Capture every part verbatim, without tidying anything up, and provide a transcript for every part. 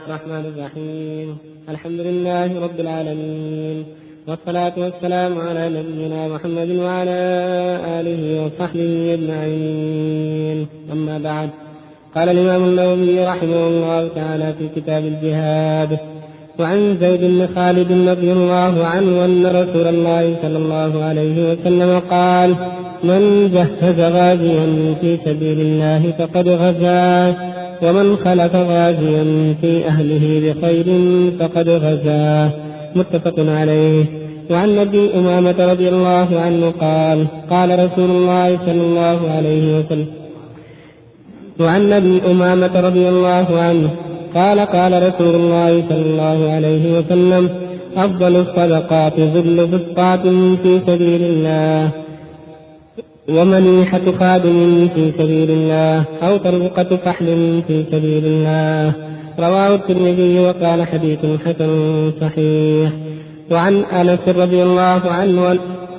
الرحمن الرحيم. الحمد لله رب العالمين، والصلاة والسلام على نبينا محمد وعلى آله وصحبه أجمعين. أما بعد، قال الإمام النووي رحمه الله تعالى في كتاب الجهاد: وعن زيد بن خالد رضي الله عنه أن رسول الله صلى الله عليه وسلم قال: من جهز غازيا في سبيل الله فقد غزا، ومن خلف غازيا في أهله بخير فقد غزا. متفق عليه. وعن أبي أمامة رضي الله عنه قال: قال رسول الله صلى الله عليه وسلم وعن أبي أمامة رضي الله عنه قال: قال رسول الله صلى الله عليه وسلم: أفضل الصدقات ظل بسطات في سبيل الله، ومنيحة خادم في سبيل الله، أو طرقة فحل في سبيل الله. رواه الترمذي وقال حديث حسن صحيح. وعن أنس رضي الله عنه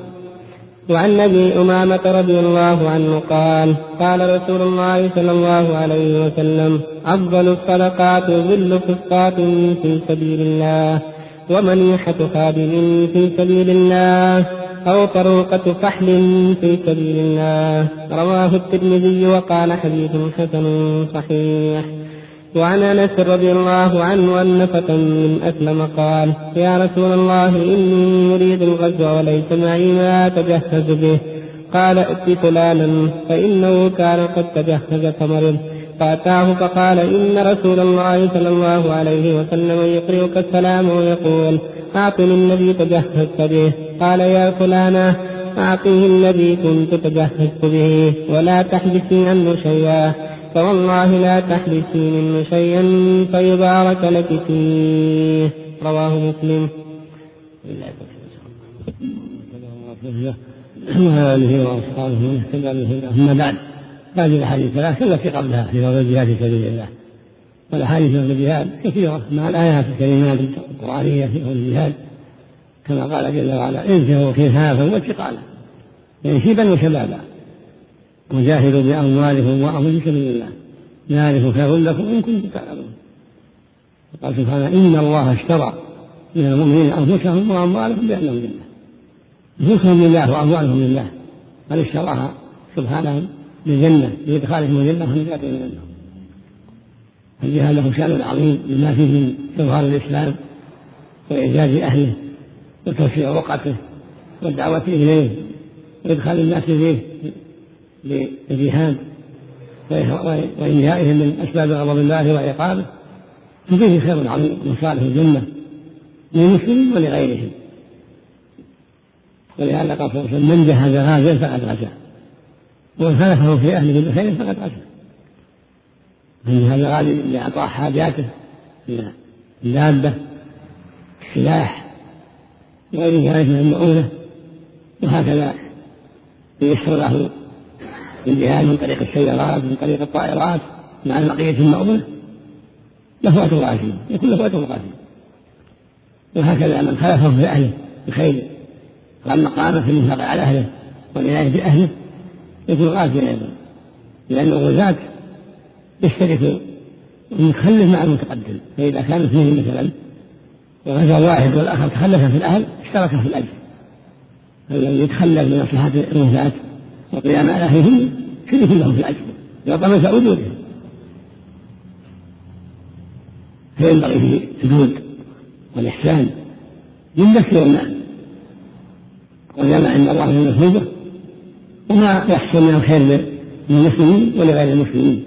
وعن أبي أمامة رضي الله عنه قال: قال رسول الله صلى الله عليه وسلم: أفضل الصدقات ظل فسطاط في سبيل الله، ومنيحة خادم في سبيل الله، أو طروقة فحل في سبيل الله. رواه الترمذي وقال حديث حسن صحيح. وعن أنس رضي الله عنه أن فتى من أسلم قال: يا رسول الله، إني أريد الغزو وليس معي ما أتجهز به. قال: ائت فلانا فإنه كان قد تجهز فمرض. فأتاه فقال: إن رسول الله صلى الله عليه وسلم يقرئك السلام ويقول: أعطني الذي تجهزت به. قال: يا فلانة، أعطيه الذي كنت تجهزت به، ولا تحبسي عنه شيئا، فوالله لا تحبسي منه شيئا فيبارك لك فيه. رواه مسلم. وآله وأصحابه أما بعد، هذه الأحاديث الثلاث التي قبلها في فضل الجهاد في سبيل الله. والأحاديث في الجهاد كثيرة مع الآيات الكريمات القرآنية في فضل الجهاد، كما قال جل وعلا: انفروا خفافا وثقالا يعني شيبا وشبابا، وجاهدوا بأموالهم وأنفسكم في سبيل الله، ذلك خير لكم إن كنتم تعلمون. قال سبحانه: إن الله اشترى من المؤمنين أنفسهم وأموالهم بأنهم لله. أنفسهم لله وأموالهم لله، قد اشتراها سبحانه بالجنة بإدخالهم الجنة ونجاتهم من النار. الجهاد له شأن عظيم بما فيه من إظهار الإسلام وإعزاز أهله وتوسيع وقته والدعوة إليه وإدخال الناس فيه بالجهاد وإنهائهم من أسباب غضب الله وعقابه. فيه خير عظيم ومصالح الجنة للمسلمين ولغيرهم. ولهذا قال صلى الله عليه وسلم: من جهز غازيا فقد غزا، ومن خلفه في أهله بخير فقد غزا. من جهز غازي لإعطاء حاجاته من الدابة، السلاح، وغير ذلك من المؤونة، وهكذا ييسر له الجهاد من طريق السيارات من طريق الطائرات مع بقية المؤونة، له أجر عظيم، يكون له أجر عظيم. وهكذا من خلفه في أهله بخير قام مقامه في الإنفاق على أهله والعناية بأهله يكون غازيا أيضا، لأن الغزاة يشترك المتخلف مع المتقدم. فإذا كان اثنين مثلا وغزا واحد والآخر تخلف في الأهل اشترك في الأجر، الذي يتخلف بمصلحة الغزاة وقيام على أهلهم شريك لهم في الأجر يعطى أجورهم. فينبغي فيه الجود والإحسان للنفس والمال، وجمع عند الله من المثوبة وما يحصل من الخير للمسلمين ولغير المسلمين.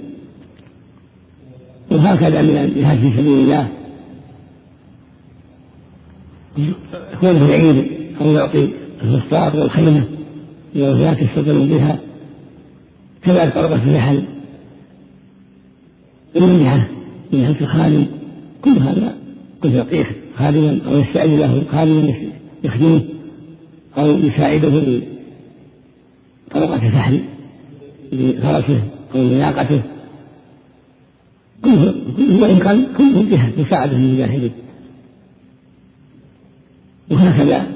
وهكذا من الجهاد في سبيل الله يكون في العيد أو يعطي الفسطاط والخيمة للغزاة يستطيعون بها، كذلك طرقة الرحل، المنحة منحة الخادم، كل هذا كل يعطيه خادما أو يستأجر له خادما يخدمه أو يساعده في طرقة الفحل لفرسه أو لناقته، كله وإن كان كله جهاد مساعدة للمجاهدين. وهكذا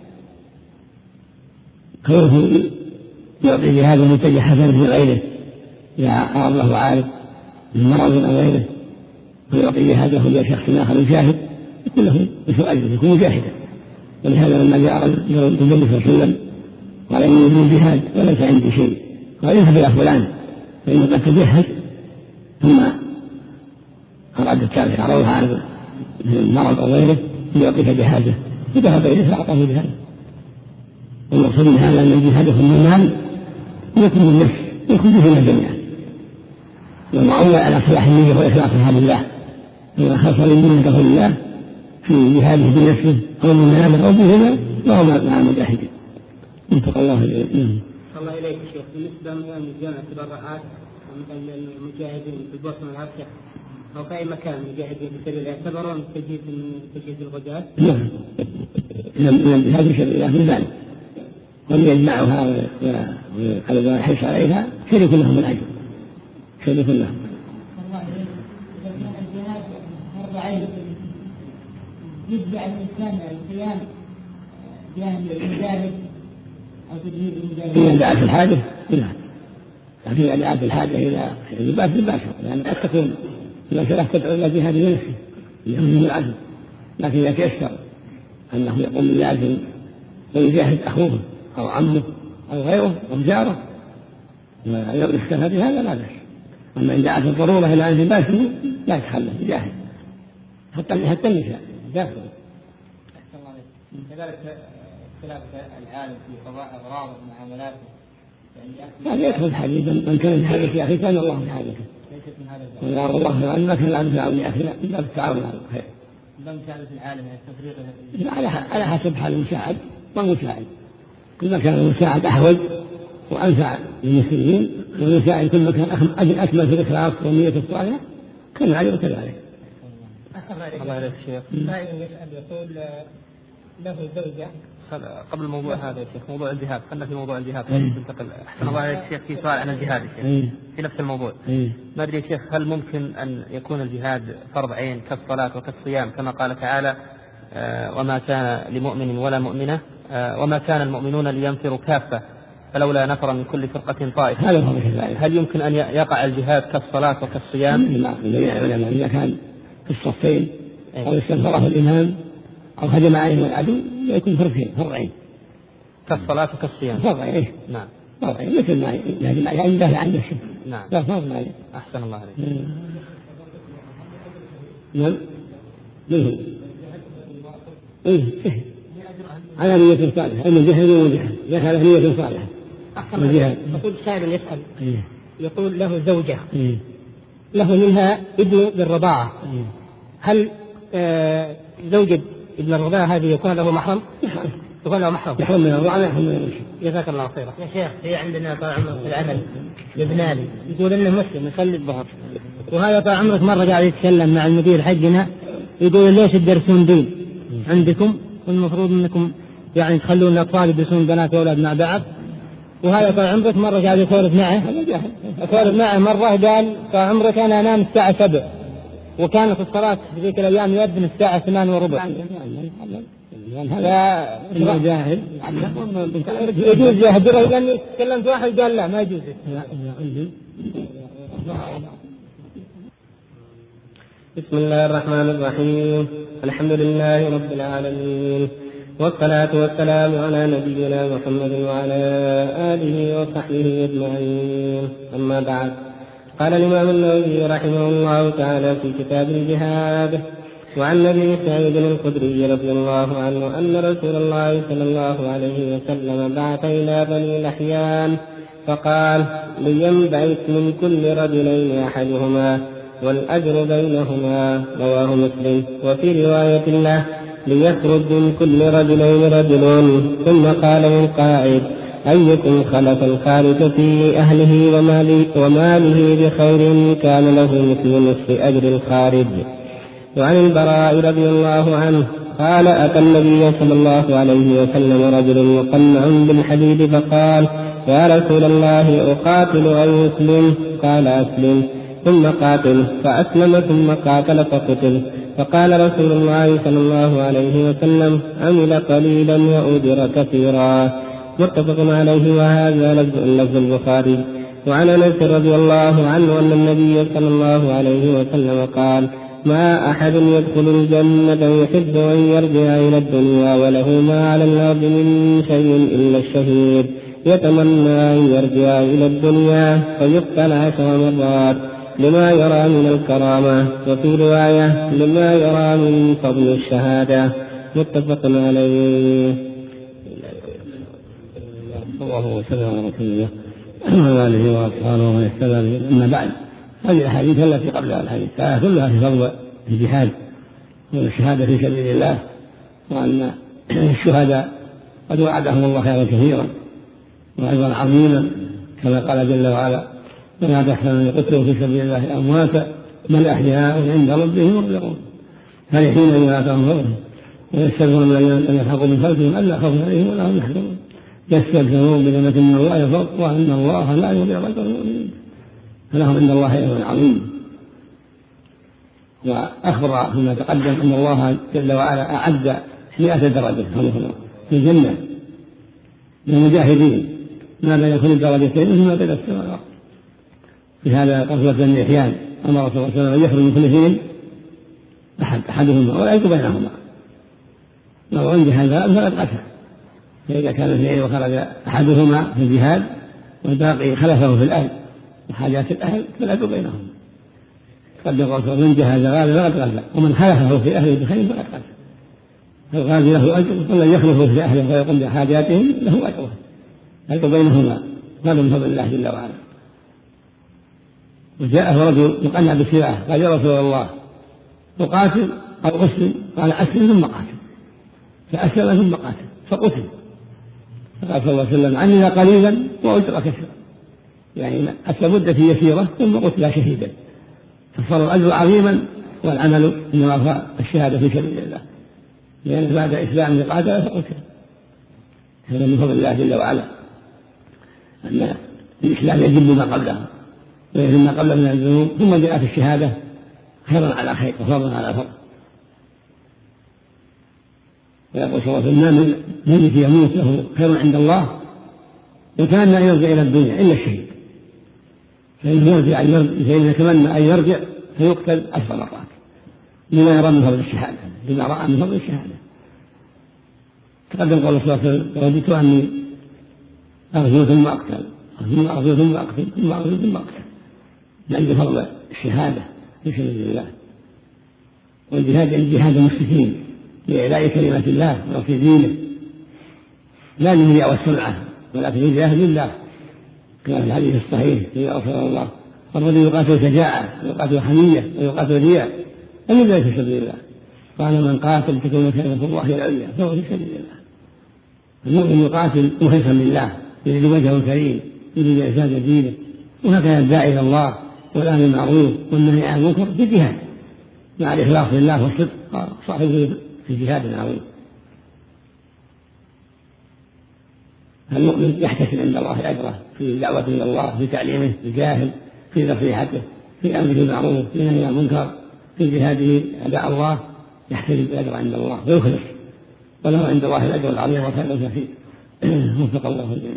كونه يعطي جهاد المتجه حسنه لغيره إذا أراد له عارض من مرض أو غيره ويعطي جهاده لشخص آخر يجاهد يكون له مثل أجره، يكون مجاهدا. ولهذا لما جاء النبي صلى الله عليه وسلم قال إني من جهاد وليس عندي شيء، قال اذهب إلى فلان فإنه قد تجهز، ثم أراد التابع عرضها عن المرض أو غيره ليعطيك جهازه، فذهب إليه فأعطاه جهازه. والمقصود من هذا أن الجهاد في المال يكون النفس يكون بهما جميعا، والمعول على صلاح النية وإخلاصها لله، ومن خلص لله لله في جهاده بنفسه أو بماله أو بهما وهو مع المجاهدين. انتقى الله إليه. الله إليك شيخ، بالنسبة لجامعة التبرعات مثل المجاهدين في البوسنة والعرشة أو في أي مكان مجاهدين في سبيل الله يعتبرون تجهيز من تجهيز الغزاة؟ نعم، من الجهاد في سبيل الله من ذلك، ومن يجمعها ويقلب الحرص عليها شريك لهم الأجر، شريك لهم. الجهاد فرض عين يتبع الإنسان القيام جانب المجاهد أو تجهيز المجاهدين. إذا دعت الحاجة لا، لكن إذا دعت الحاجة إلى الباس بالباشر، لأن قد تكون المسألة تدعو إلى جهاد بنفسه لهم العزم، لكن إذا تيسر أنه يقوم بالعزم ويجاهد أخوه أو عمه أو غيره أو جاره ويختفى بهذا لا بأس. أما إن دعت الضرورة إلى أن يباشر لا يتخلف يجاهد حتى حتى النساء داخل. كذلك اختلاف العالم في قضاء أغراض ومعاملاته، هذا يدخل حديثا من كان في حاجة يا أخي كان الله في حاجته. ليست من هذا الجانب. ويا الله أن ما كان العبد في عون يا أخي إلا بالتعاون على الخير. لا مساعدة العالم التفريق على على حسب حال المساعد والمساعد، كل ما كان المساعد أحوج وأنفع للمسلمين والمساعد كل ما كان أكمل في الإخلاص والنية الصالحة كان عليه كذلك. الله عليك شيخ. سائل يسأل يقول له زوجة قبل الموضوع هذا يا شيخ، موضوع الجهاد، خلنا في موضوع الجهاد ننتقل. أحسن الله عليك شيخ، في سؤال عن الجهاد يا شيخ في نفس الموضوع. ما أدري يا شيخ هل ممكن أن يكون الجهاد فرض عين كالصلاة وكالصيام كما قال تعالى آه وما كان لمؤمن ولا مؤمنة آه وما كان المؤمنون لينفروا كافة فلولا نفر من كل فرقة طائفة، هل يمكن أن يقع الجهاد كالصلاة وكالصيام؟ لا، إذا كان في الصفين أو استنفره الإمام أو هجم عليه العدو يكون فرقين فرعين كالصلاة وكالصيام. فرعين نعم، فرعين مثل ما يهجم عليه عند الله عند الشرك. نعم، لا فرض عليه. أحسن الله عليك. نعم، منه إيه على نية صالحة، أما الجهاد والجهاد جهاد نية صالحة. الجهاد. يقول سائل يسأل يقول له زوجة له منها ابن بالرضاعة، هل آه زوجة ابن الرضاعة هذه يكون له محرم؟ يكون له محرم. يحرم من الرضاعة يحرم من المشي. جزاك الله خيرا. يا شيخ في عندنا طال عمرك في العمل لبناني يقول إنه مسلم يصلي الظهر، وهذا طال عمرك مرة قاعد يتكلم مع المدير حقنا يقول ليش تدرسون دين عندكم والمفروض انكم يعني تخلون الاطفال يدرسون بنات واولاد مع بعض، وهذا طال عمرك مرة قاعد يسولف معه يسولف معه مرة قال طال عمرك انا انام الساعة سبع وكانت الصلاة في ذيك الايام يؤذن الساعة ثمان وربع. هذا جاهل يجوز يهدره؟ لأني تكلمت واحد قال لا ما يجوز. بسم الله الرحمن الرحيم، الحمد لله رب العالمين، والصلاة والسلام على نبينا محمد وعلى آله وصحبه أجمعين، أما بعد. قال الإمام النووي رحمه الله تعالى في كتاب الجهاد: وعن أبي سعيد الخدري رضي الله عنه أن رسول الله صلى الله عليه وسلم بعث إلى بني لحيان فقال: لينبعث من كل رجلين أحدهما والأجر بينهما. رواه مسلم. وفي رواية له: ليخرج من كل رجلين رجل. ثم قال من قائد: أيكم خلف الخارج في أهله وماله, وماله بخير كان له مثل نصف أجر الخارج. وعن البراء رضي الله عنه قال: أتى النبي صلى الله عليه وسلم رجل مقنع بالحديد فقال: يا رسول الله أقاتل أو أسلم؟ قال: أسلم. ثم قاتل، فأسلم ثم قاتل فقتل. فقال رسول الله صلى الله عليه وسلم: عمل قليلا وأجر كثيرا. متفق عليه، وهذا لفظ البخاري. وعن أنس رضي الله عنه أن النبي صلى الله عليه وسلم قال: ما أحد يدخل الجنة يحب أن يرجع إلى الدنيا وله ما على الأرض من شيء إلا الشهيد يتمنى أن يرجع إلى الدنيا فيقتل عشر مرات لما يرى من الكرامة، وفي رواية لما يرى من فضل الشهادة. متفق عليه. الله وسلم على رسول الله وعلى آله وأصحابه ومن اهتدى به. أما بعد، هذه الأحاديث التي قبلها الحديث كلها في فضل الجهاد والشهادة في سبيل الله، وأن الشهداء قد وعدهم الله خيرا كثيرا وأجرا عظيما، كما قال جل وعلا: ولا تحسبن قتلوا في سبيل الله أمواتا بل أحياء عند ربهم يرزقون فرحين بما آتاهم فضله ويستبشرون الذين يلحقوا من خلفهم ألا خوف عليهم ولا هم يحزنون يستبشرون بنعمة من الله فضل وأن الله لا يضيع أجر المؤمنين فلهم عند الله أجر عظيم. وأخبر فيما تقدم أن الله جل وعلا أعد مئة درجة في الجنة للمجاهدين ما بين كل درجتين فيما بين السماء والأرض. في هذا غزوة بني إحيان أمر صلى الله عليه وسلم أن يخرج من كل اثنين أحد أحدهما ولا يكون بينهما، لو أن جهاد فقد قتل، فإذا كان اثنين وخرج أحدهما في الجهاد والباقي خلفه في الأهل وحاجات الأهل فلا يكون بينهما. قد يقول من جهاد غازي فقد قتل ومن خلفه في أهله بخير فقد قتل. فالغازي له أجر ومن يخلفه في أهله فيقوم بحاجاتهم له أجر، يكون بينهما. هذا من فضل الله جل وعلا. وجاءه رجل يقنع بالسلاح قال: يا رسول الله أقاتل أو أسلم؟ قال: أسلم ثم قاتل. فأسلم ثم قاتل فقتل. فقال صلى الله عليه وسلم: عني قليلا وأجر كثيرا، يعني أسلم مدة يسيرة ثم قتل شهيدا، فصار الأجر عظيما والعمل إنما هو الشهادة في سبيل الله، لأن بعد إسلام قاتل فقتل. هذا من فضل الله جل وعلا أن الإسلام يجب ما قبله ويجب ما قبله من الذنوب، ثم جاءت الشهادة خيرا على خير وفضلا على فضل. ويقول صلى الله عليه وسلم: من ميت يموت له خير عند الله يتمنى أن يرجع إلى الدنيا إلا الشهيد، فإن يرجع فإن يتمنى أن يرجع فيقتل عشر مرات لما يرى من فضل الشهادة، لما رأى من فضل الشهادة. تقدم قول صلى الله عليه وسلم: وددت أني أغزو ثم أقتل ثم أغزو ثم أقتل ثم أغزو ثم أقتل، لأجل فضل الشهادة في سبيل الله. والجهاد يعني جهاد المشركين لإعلاء كلمة الله ونصر دينه، لا للرياء والسمعة ولكن لله لله، كما في الحديث الصحيح: يا رسول الله الرجل يقاتل شجاعة ويقاتل حمية ويقاتل رياء أي ذلك في سبيل الله؟ قال: من قاتل تكون كلمة الله هي العليا فهو في سبيل الله. المؤمن يقاتل مخلصا لله يريد وجهه الكريم يريد إعزاز دينه، وهكذا الداعي إلى الله والأمر بالمعروف والنهي عن المنكر في جهاد مع الإخلاص لله والصدق صاحبه في جهاد عظيم. المؤمن يحتسب عند الله أجره في دعوته إلى الله، في تعليمه، في جاهل، في نصيحته، في أمره بالمعروف، في نهي عن المنكر، في جهاده أداء الله، يحتسب الأجر عند الله ويخلص، وله عند الله الأجر العظيم والخير الكثير. وفق الله الجميع.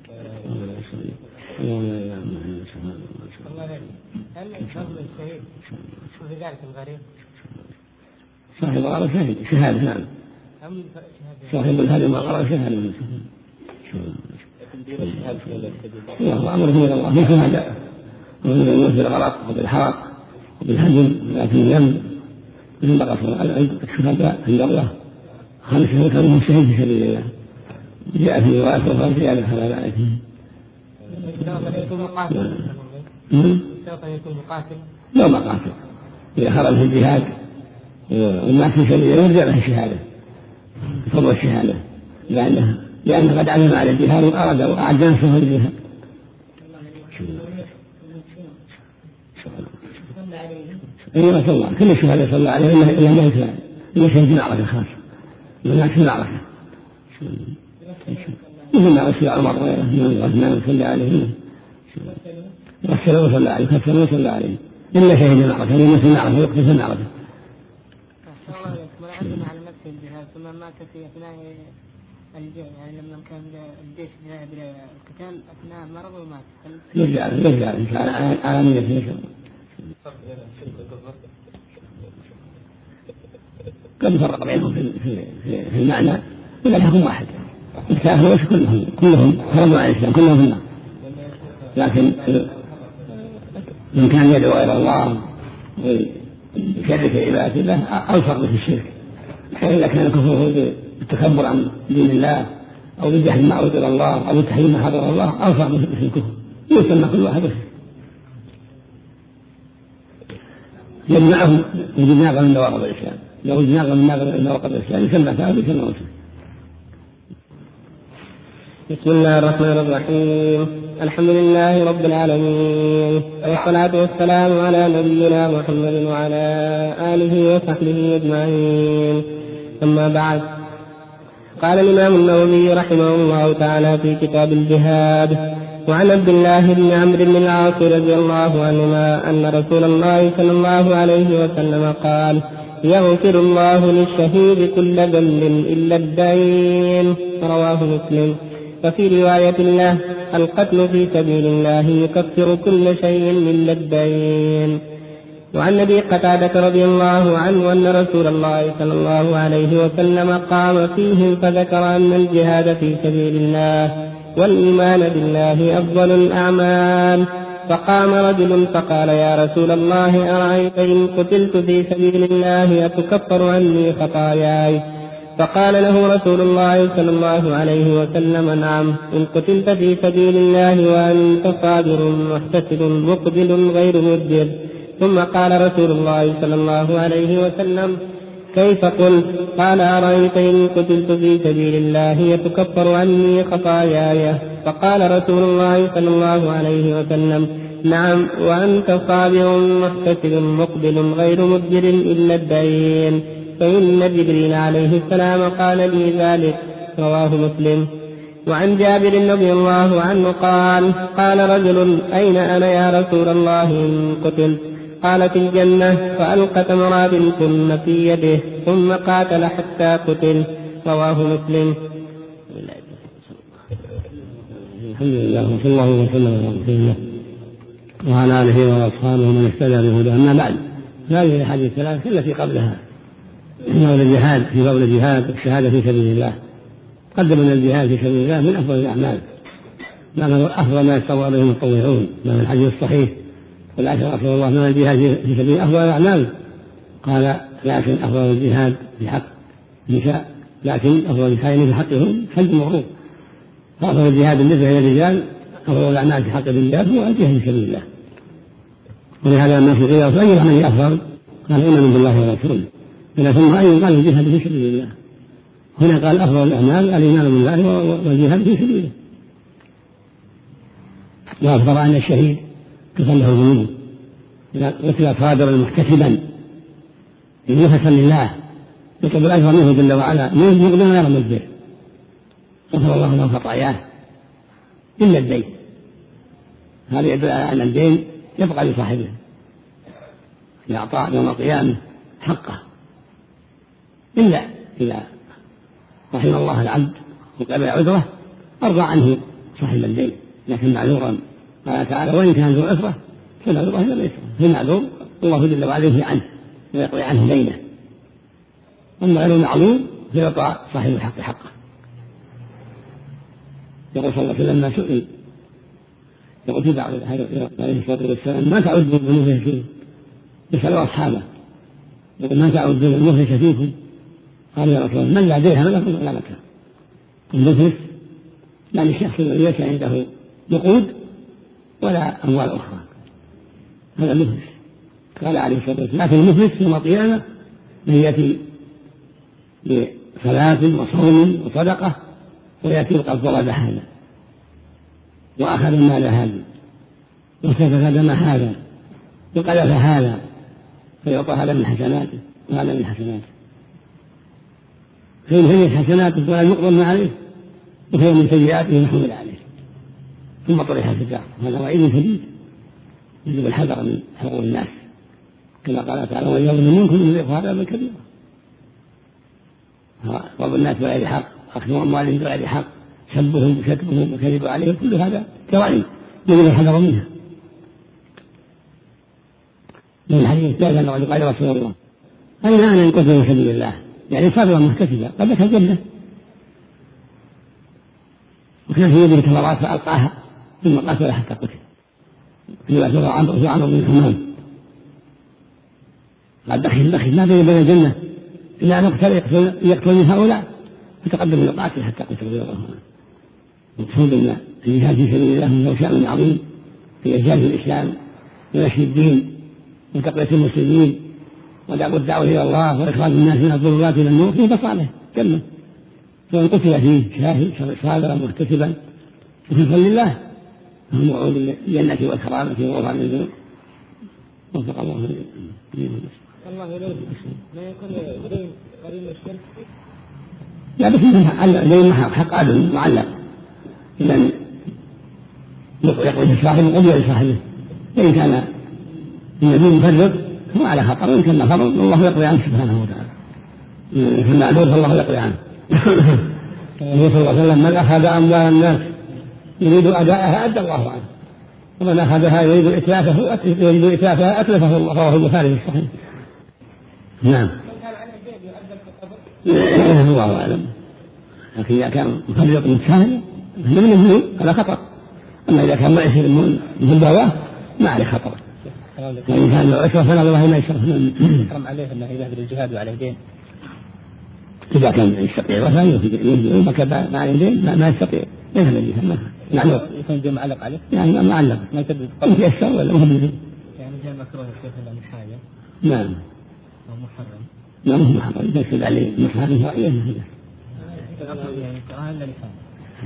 هل فضل الشهيد في ذلك الغريب؟ صاحب الغرض شهيد شهادة. نعم، صاحب الهدي ما قرأ شهادة. الله أمره إلى الله من شهادة ومن الموت بالغرق وبالحرق وبالهدم لكن اليم من بقى الشهداء عند الله خمس شهور كانوا شهيد في سبيل الله. جاء في رواية أخرى زيادة على ذلك. سوف يكون مقاتل؟ لا ما قاتل، إذا خرج في الجهاد والناس في سبيل الله يرجع له الشهادة بفضل الشهادة، لأنه لأنه قد علم على الجهاد وأراد وأعد نفسه للجهاد. أيوة صلى الله كل الشهداء صلى الله عليه إلا ما يسلم إلا شهد معركة خاصة إلا في معركة مثل ما غسل عمر وغيره من الغزمان صلى عليه غسل وصلى عليه غسل وصلى عليه إلا شهد معركة إلا في معركة يقتل في معركة. عندنا على نفس الجهاد ثم مات في أثناء الجيش، يعني لما كان الجيش ذهب إلى القتال أثناء مرض ومات يرجع يرجع على نيته. قد يفرق بينهم في, في, في المعنى إلا الحكم واحد. الكافر وش كلهم كلهم خرجوا عن الإسلام كلهم في النار، لكن من كان يدعو غير الله ويشرك عبادة الله أوفق في الشرك. إذا كان كفره بالتكبر عن دين الله أو بالجهل ما أوجد الله أو بالتحريم ما حرم الله أوفق في الكفر، يسمى كل واحد بس يجمعهم وجناغ من نواقض الإسلام. لو جناغ من نواقض الإسلام يسمى كافر يسمى مسلم. بسم الله الرحمن الرحيم. الحمد لله رب العالمين، والصلاة والسلام على نبينا محمد وعلى آله وصحبه أجمعين. أما بعد، قال الإمام النووي رحمه الله تعالى في كتاب الجهاد: وعن عبد الله بن عمرو بن العاص رضي الله عنهما أن رسول الله صلى الله عليه وسلم قال: يغفر الله للشهيد كل ذنب إلا الدين. رواه مسلم. وفي رواية له: القتل في سبيل الله يكفر كل شيء إلا الدين. وعن أبي قتادة رضي الله عنه أن رسول الله صلى الله عليه وسلم قام فيهم فذكر أن الجهاد في سبيل الله والإيمان بالله أفضل الأعمال. فقام رجل فقال: يا رسول الله، أرأيت إن قتلت في سبيل الله أتكفر عني خطاياي؟ فقال له رسول الله صلى الله عليه وسلم: نعم، إن قتلت في سبيل الله وأنت صابر محتسب مقبل غير مدبر. ثم قال رسول الله صلى الله عليه وسلم: كيف قلت؟ قال: أرأيت إن قتلت في سبيل الله يتكفر عني خطاياي؟ فقال رسول الله صلى الله عليه وسلم: نعم، وأنت صابر محتسب مقبل غير مدبر إلا الدين، فإن جبريل عليه السلام قال لي ذلك. رواه مسلم. وعن جابر رضي الله عنه قال: قال رجل: أين أنا يا رسول الله إن قتلت؟ قال: في الجنة. فألقى تمرات كن في يده ثم قاتل حتى قتل. رواه مسلم. الحمد لله وصلى الله وسلم على رسول الله وعلى آله وأصحابه من اهتدى بهداه. أما بعد، هذه الأحاديث الثلاث التي قبلها قبل الجهاد في قبل الجهاد الشهادة في سبيل الله، قدم من الجهاد في سبيل الله من أفضل الأعمال، ما أفضل ما يستوى به المتطوعون. من الحديث الصحيح: قل يا رسول الله، من الجهاد في سبيل أفضل الأعمال؟ قال: لكن أفضل الجهاد في حق النساء، لكن أفضل الجهاد في حقهم حج المغروب. فأفضل الجهاد بالنسبة للرجال أفضل الأعمال في حق الرجال هو الجهاد في سبيل الله. ولهذا الناس قيل: فأي العمل أفضل؟ قال: إيمان بالله ورسوله. ثم أي؟ قال: الجهاد في سبيل الله. هنا قال: أفضل الأعمال الإيمان بالله والجهاد في سبيله. وأخبر أن الشهيد كفر له ذنوبه إذا قتل صابرا محتسبا نفسا لله يطلب الأجر منه جل وعلا مقبلا غير مدبر، غفر الله له خطاياه إلا الدين. هذا يدل على أن الدين يبقى لصاحبه لإعطاء يوم القيامة حقه، إلا إذا رحم الله العبد وقبل عذره أرضى عنه صاحب الدين، لكن معذورا. قال تعالى: وإن كان ذو عسرة فنعذره إلى ميسرة. في المعذور الله جل وعلا ينهي عنه ويقضي عنه دينه، أما غير المعذور فيعطى صاحب الحق حقه. يقول صلى الله عليه وسلم: ما سئل يقول في بعض عليه الصلاة والسلام: ما تعدون المفلس فيكم؟ يسألوا أصحابه يقول: ما تعدون المفلس فيكم؟ قال: يا رسول الله، من لا درهم له ولا مكان. المفلس يعني الشخص الذي ليس عنده نقود ولا أموال أخرى، هذا المفلس. قال عليه الصلاة والسلام: لكن المفلس يوم القيامة من يأتي بصلاة وصوم وصدقة ويأتي وقد ضرب هذا وأخذ المال هذا وسفك دم هذا وقذف هذا، فيعطى هذا من حسناته وهذا من حسناته، فإن هي حسناته فلا يقبل ما عليه، وهي من سيئاته محمول عليه، ثم طرح في الدار. هذا وعيد شديد يجب الحذر من حقوق الناس، كما قال تعالى: ومن يظلم منكم نذيقه عذابا كبيرا. ضرب الناس بغير حق، أخذ أموالهم بغير حق، سبهم وشتمهم وكذبوا عليهم، كل هذا جرائم يجب الحذر منها. من الحديث الثالث أنه قال: رسول الله، أين أنا إن قتل في سبيل الله؟ يعني صابرا محتسبا قد دخل الجنة. وكان في يده تمرات فألقاها ثم قاتل حتى قتل. في عمرو بن حمام قد دخل دخل ما بين الجنة إلا أن يقتل من هؤلاء فتقدم القاتل حتى قتل رضي الله عنه. مقصود أن الجهاد في سبيل الله له شأن عظيم في إعزاز الإسلام ونشر الدين وتقوية المسلمين والدعوة إلى الله وإخراج الناس من الظلمات إلى النور فيه مصالح جنة. فمن قتل فيه شاهد صابرا محتسبا وفي فضل الله فهو موعود بالجنة والكرامة وغفران الذنوب. وفق الله الله إليه. ما يكون دين قريب الشرك؟ لا بس دين حق عدل معلق إذن يقول صاحبه قبل لصاحبه. إن كان النبي مفرط هو على خطر، وإن كان فرض الله يقضي عنه سبحانه وتعالى. إن كان معذور فالله يقضي عنه. النبي صلى الله عليه وسلم من أخذ أموال الناس يريد أداءها أدى الله عنه، ومن أخذها يريد إتلافه يريد إتلافها أتلفه الله. رواه البخاري في الصحيح. نعم. الله أعلم. لكن إذا كان مفرط متساهل من الذنوب على خطر، أما إذا كان مؤثر من الدعوة ما عليه خطر. وإن كان لو أشرف فلا الله ما يشرف. حرم عليه أنه يذهب للجهاد وعليه دين. إذا كان يستطيع ولا يمكن ما عليه دين ما يستطيع يذهب للجهاد. نعم. يكون دين معلق عليه. يعني معلق. ما يسدد. يسر ولا مهم. يعني جاء مكروه الشيخ من حاجة. نعم. أو محرم. لا مو محرم. يسد عليه مصلحة شرعية. يعني كراهة إلا لحاجة.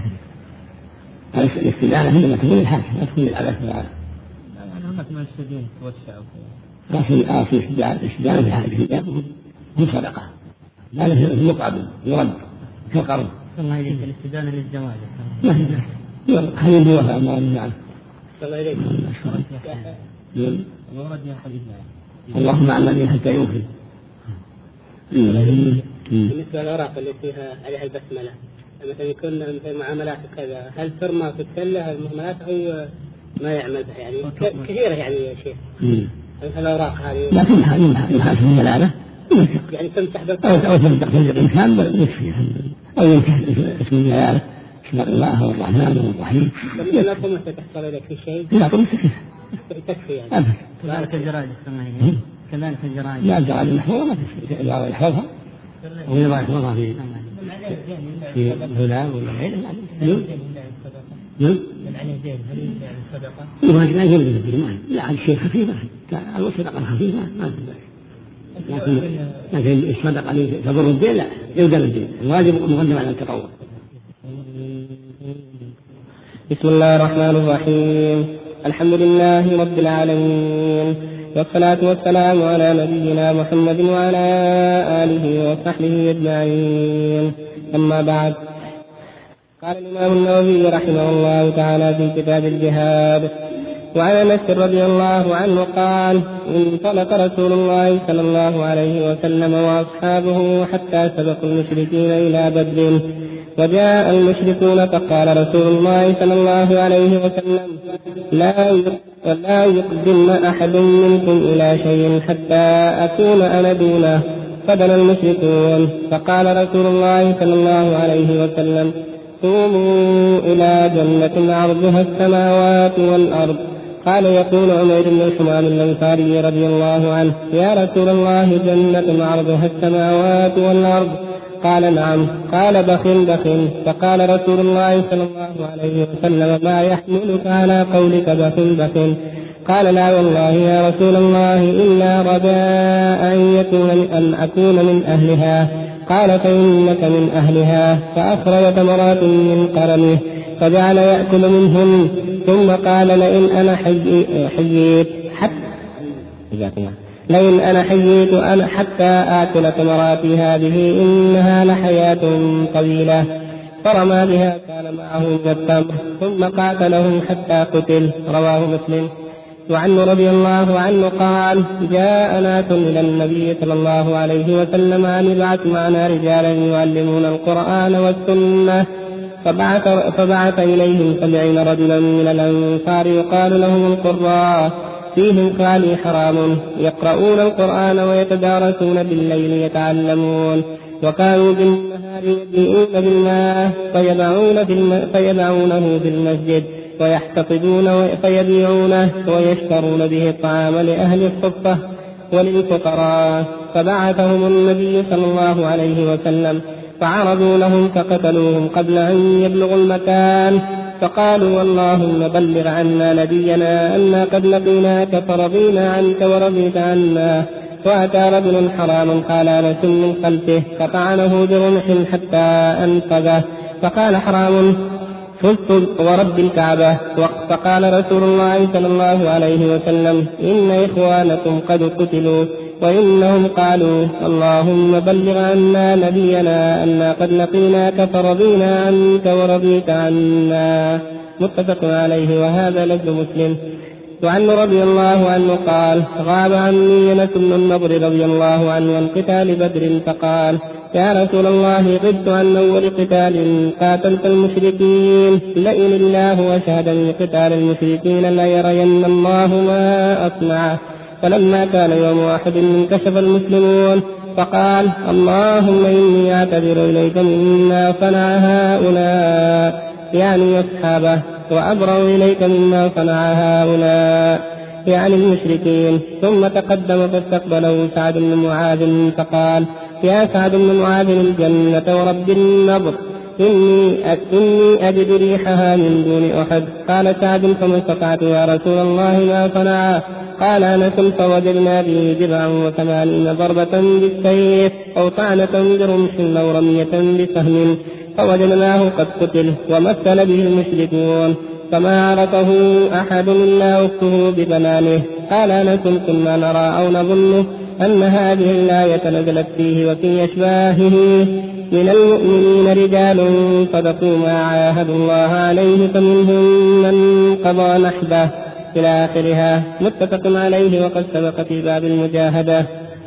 الاستدانة عندما تكون الحاجة لا تكون العبث والعبث. أنا هم كمان يستدين توسع. لكن آخر الاستدانة في الحاجة هو صدقة لا له مقابل يرد كالقرض. الله إليك الاستدانة للزواج. خليل بوفاء الله جميعا. الله إليك. وردنا حديثنا. اللهم أعلمني حتى يوفي. بالنسبة للأوراق اللي فيها عليها البسملة مثلا يكون مثل معاملات كذا، هل ترمى في السلة المهملات أو ما يعمل بها؟ يعني كثيرة يعني يا شيخ. الأوراق هذه لا تمحى يمحى يمحى اسم الجلالة يعني تمسح بس أو تمسح في الإنسان يكفي، أو يمسح اسم الجلالة بسم الله والرحمن والرحيم. لما لا تمسح تحصل لك في شيء؟ لا تمسح تكفي يعني. كذلك الجرائد السماوية. كذلك الجرائد. لا الجرائد المحفوظة ما تكفي، لا يحفظها ويبغى يحفظها في في الهلال ولا غيره. نعم. نعم. عليه دين هل يمنع الصدقة؟ يبغى لا يجوز الدين، لا الشيء خفيفة، الصدقة الخفيفة ما تبغى. لكن لكن الصدقة اللي تضر الدين لا يلزم الدين، الواجب مقدم على التطوع. بسم الله الرحمن الرحيم. الحمد لله رب العالمين، والصلاة والسلام على نبينا محمد وعلى آله وصحبه أجمعين. أما بعد، قال الإمام النووي رحمه الله تعالى في كتاب الجهاد: وعن أنس رضي الله عنه قال: انطلق رسول الله صلى الله عليه وسلم وأصحابه حتى سبقوا المشركين إلى بدر، وجاء المشركون فقال رسول الله صلى الله عليه وسلم: لا لا يقدم أحد منكم إلى شيء حتى أكون أنا دونه. فدنا المشركون فقال رسول الله صلى الله عليه وسلم: قوموا إلى جنة عرضها السماوات والأرض. قال يقول عمير بن الحمام الأنصاري رضي الله عنه: يا رسول الله جنة عرضها السماوات والأرض؟ قال نعم. قال بخل بخل. فقال رسول الله صلى الله عليه وسلم: ما يحملك على قولك بخل بخل؟ قال لا والله يا رسول الله إلا رجاء أن يكون أن أكون من أهلها. قال فإنك من أهلها. فأخرج تمرات من قرنه فجعل يأكل منهن، ثم قال: لئن أنا حييت حتى لئن أنا حييت أنا حتى آكل تمراتي هذه إنها لحياة طويلة. فرمى بها كان معه من التمر ثم قاتلهم حتى قتل. رواه مسلم. وعنه رضي الله عنه قال: جاء ناس إلى النبي صلى الله عليه وسلم أن يبعث معنا رجالا يعلمون القرآن والسنة، فبعث, فبعث إليهم سبعين رجلا من الأنصار يقال لهم القراء، فيهم خالي حرام، يقرؤون القرآن ويتدارسون بالليل يتعلمون. وكانوا بالنهار يجيئون بالماء فيضعون في الم... فيضعونه في المسجد ويحتطبون فيبيعونه ويشترون به الطعام لأهل الصفة وللفقراء. فبعثهم النبي صلى الله عليه وسلم فعرضوا لهم فقتلوهم قبل أن يبلغوا المكان، فقالوا اللهم بلغ عنا نبينا أنا قد لقيناك فرضينا عنك ورضيت عنا. وأتى رجل حرام قلالة من خلفه فطعنه برمح حتى أنقذه، فقال حرام فزت ورب الكعبة. فقال رسول الله صلى الله عليه وسلم إن إخوانكم قد قتلوا وإنهم قالوا اللهم بلغ عنا نبينا أنا قد لقيناك فرضينا عنك ورضيت عنا. متفق عليه وهذا لفظ مسلم. وعنه رضي الله عنه قال غاب عني أنس بن النضر رضي الله عنه عن قتال بدر فقال يا رسول الله غبت عن أول قتال قاتلت المشركين لئن الله وشهدني قتال المشركين ليرين الله ما أصنع. فلما كان يوم أحد انكشف المسلمون فقال اللهم إني أعتذر إليك مما صنع هؤلاء يعني أصحابه وأبرأ إليك مما صنع هؤلاء يعني المشركين. ثم تقدم فاستقبله سعد بن معاذ فقال يا سعد بن معاذ الجنة ورب النضر إني إني أجد ريحها من دون أحد. قال سعد فما استطعت يا رسول الله ما صنع؟ قال أنس فوجدنا به جرعا وثمانين ضربة بالسيف أو طعنة برمح أو رمية بسهم فوجدناه قد قتل ومثل به المشركون فما عرفه أحد إلا أخته ببنانه. قال أنس كنا نرى أو نظن أن هذه الآية نزلت فيه وفي أشباهه من المؤمنين رجال صدقوا ما عاهدوا الله عليه فمنهم من قضى نحبه إلى آخرها. متفق عليه وقد سبق في باب المجاهدة.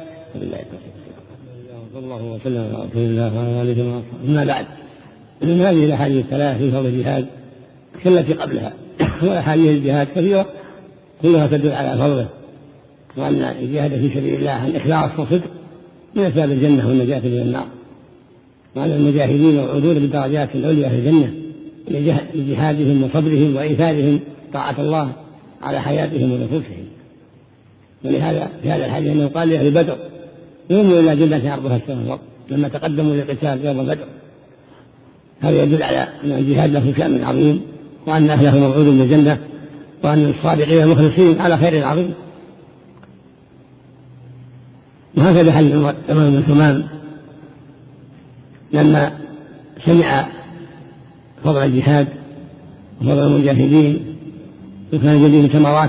الله وسلم على رسول الله وعلى آله وصحبه. أما بعد من هذه الأحاديث الثلاث في فضل الجهاد كالتي قبلها وأحاديث الجهاد كثيرة كلها تدل على فضله وأن الجهاد في سبيل الله عن إخلاص وصدق من أسباب الجنة والنجاة من النار، وأن المجاهدين والعدول بالدرجات العليا في الجنة لجهادهم وصبرهم وإيثارهم طاعة الله على حياتهم ونفوسهم. ولهذا في هذا الحديث أنه قال لأهل بدر يوموا إلى جنة عرضها السماء والأرض لما تقدموا للقتال يوم بدر. هذا يدل على أن الجهاد له شأن عظيم وأن أهله موعود بالجنة وأن الصادقين المخلصين على خير عظيم. وهكذا حديث عمر بن ثمان لما سمع فضل الجهاد وفضل المجاهدين وكان يجدهم ثمرات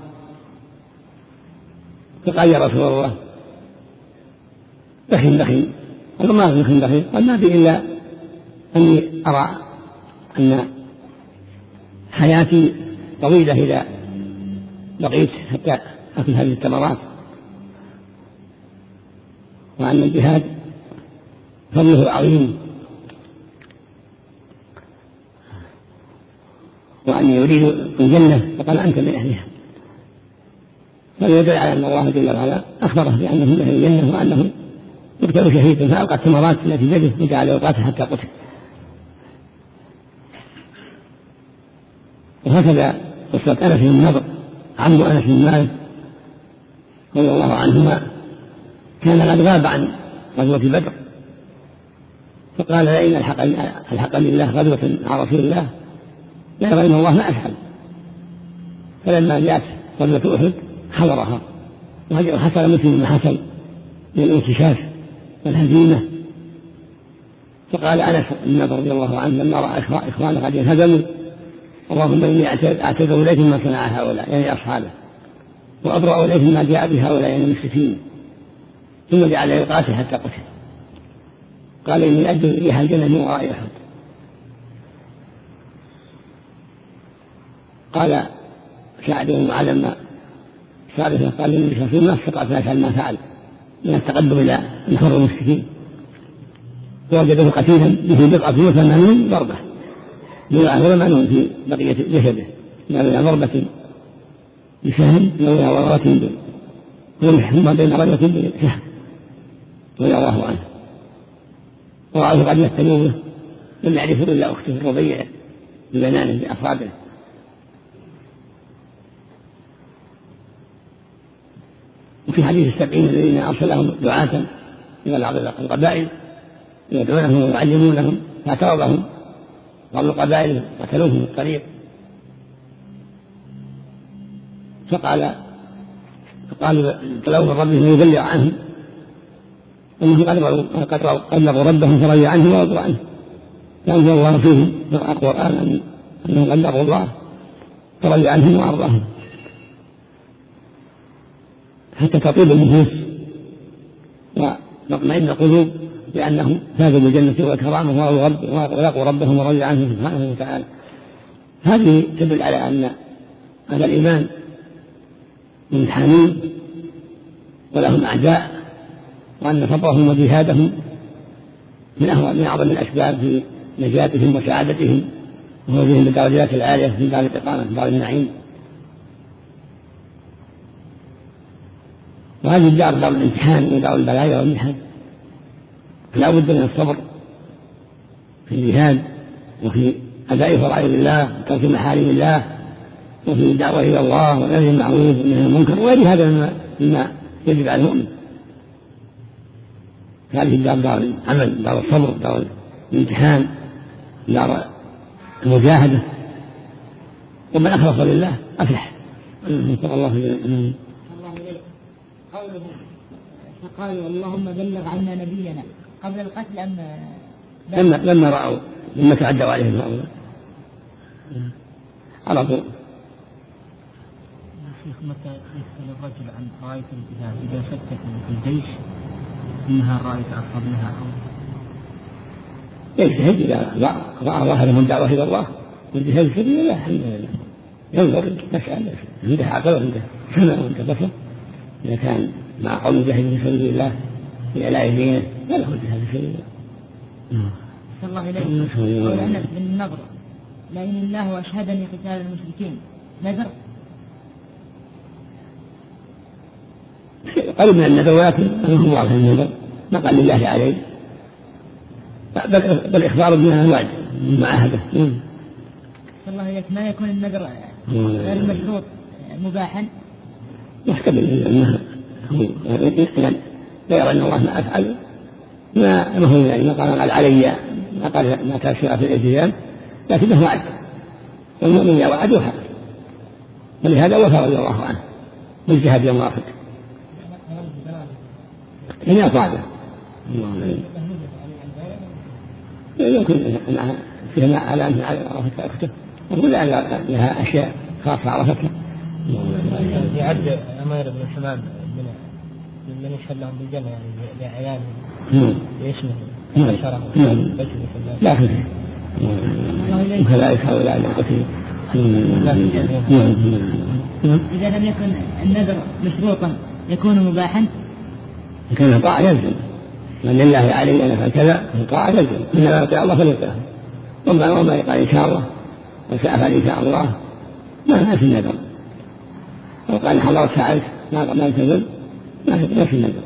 فقال يا رسول الله بخل بخل. قال ما في بخل بخل؟ قال ما في إلا أني أرى أن حياتي طويلة إذا بقيت حتى أكل هذه الثمرات، وأن الجهاد فضله عظيم، وأني يريد الجنة فقال أنت من أهلها. فيدل على أن الله جل وعلا أخبره بأنه من أهل الجنة وأنه يقتل شهيدا، فألقى الثمرات التي بيده وجعل يقاتل حتى قتل. وهكذا قصة أنس بن النضر عم أنس بن مالك رضي الله عنهما كان قد غاب عن غزوة بدر فقال لئن الحق لله غزوة مع رسول الله لا يرين الله ما أفعل. فلما جاءت غزوة أحد حضرها وحصل مثل ما حصل من الانكشاف والهزيمة. فقال أنس بن النضر رضي الله عنه لما رأى إخوانه قد انهزموا اللهم إني أعتذر إليهم ما صنع هؤلاء يعني أصحابه وأبرأ إليهم ما جاء بهؤلاء يعني المشركين. ثم جعل يقاتل حتى قتل. قال إني أجد ريح الجنة من وراء أحد. قال سعد بن معاذ لما سأله قال لي الرسول ما استطعت أن أفعل ما فعل من التقدم إلى نحور المشركين. ووجده قتيلا به بضعة وثمانين ضربة بضعة وثمانين في بقية جسده ما بين ضربة بسهم وبين ضربة برمح وما بين رمية بسهم رضي الله عنه. ورأوه قد يهتموا به لم يعرفوا إلا أخته الرضيع ببنانه بأصابعه. وفي حديث السبعين الذين أرسلهم دعاة إلى بعض القبائل يدعونهم ويعلمونهم فاعترضهم بعض القبائل قتلوهم في الطريق، فقال فقالوا طلبوا من ربهم يبلغ عنهم أنهم قد بلغوا ربهم فرضي عنهم ورضوا عنه، فأنزل الله فيهم القرآن أنهم قد بلغوا الله فرضي عنهم وأرضاهم حتى تطيب النفوس وتطمئن القلوب بأنهم فازوا بالجنة والكرامة ولقوا ربهم ورضي عنهم سبحانه وتعالى. هذه تدل على أن هذا الإيمان ممتحنين ولهم أعداء، وأن صبرهم وجهادهم من أعظم الأسباب في نجاتهم وسعادتهم وهذه الدرجات العالية في دار الإقامة في دار النعيم. وهذه الدار دار الامتحان ودار البلايا والمحن، لا بد من الصبر في الجهاد وفي أداء فرائض الله وترك محارم الله وفي الدعوة إلى الله ونهي المعروف ونهي المنكر وغير هذا مما يجب على المؤمن. هذه الدار دار العمل، دار الصبر، دار الامتحان، دار المجاهدة، ومن أخلص لله أفلح. نسأل الله إليه. قوله فقالوا اللهم بلغ عنا نبينا قبل القتل أم لما لما رأوا لما تعدوا عليهم هؤلاء على طول. شيخ متى يسأل الرجل عن راية الجهاد إذا شكت في الجيش إنها راية أصابها أو يجتهد إذا رأى ظاهر من دعوة إلى الله والجهاد في سبيل الله الحمد لله ينظر نسأل عنده عقل وعنده سمع وعنده بصر. إذا كان مع قوم جاهد في سبيل الله في إعلاء دينه لا له الجهاد في سبيل الله. صلى الله عليه وسلم قول أنس بن النضر لئن الله وأشهدني قتال المشركين نذر قريب من النذر ولكن أنه واضح النذر ما قال لله عليه بل, بل إخبار بها الوعد المعاهدة. صلى الله عليه ما يكون النذر غير المشروط مباحا يحتمل أنه لا يرى أن الله ما أفعل ما ما هو يعني ما قال علي ما قال ما تأشير في الإجيال لكنه وعد والمؤمن إذا وعد يحقق ولهذا وفى رضي الله عنه بالجهاد يوم واحد إن أصابه يمكن أن فيها على أن عرفت أخته وقل لها أشياء خاصة عرفتها. يعد عمير بن حمام من يشهد لهم بالجنة يعني لعيانهم يشمل بشرهم لا خير وكذلك هؤلاء القتيل. إذا لم يكن النذر مشروطا يكون مباحا كان طاعة يلزم من لله علي أنا فكذا طاعة يلزم من لا يطيع الله فليطيعه وما وما يقال إن شاء الله وسأفعل إن شاء الله ما في النذر لو قال حضرت فعلت ما ما التزم ما في النذر.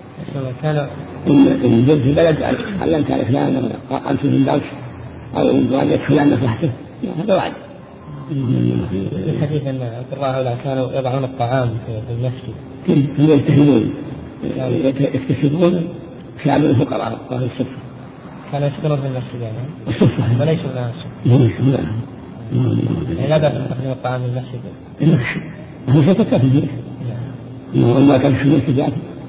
إن جئت في بلد علمت على فلان قامت في الدرس أو أن يدخل عن مصلحته هذا وعد. الحديث أن القراء هؤلاء كانوا يضعون الطعام في المسجد كانوا يجتهدون يكتسبون شعب الفقراء وأهل الصفة كانوا يسكنون في المسجد يعني الصفة وليسوا من السجد لا بأس تقديم الطعام في المسجد هو فتكة في الجيش وما كان في المسجد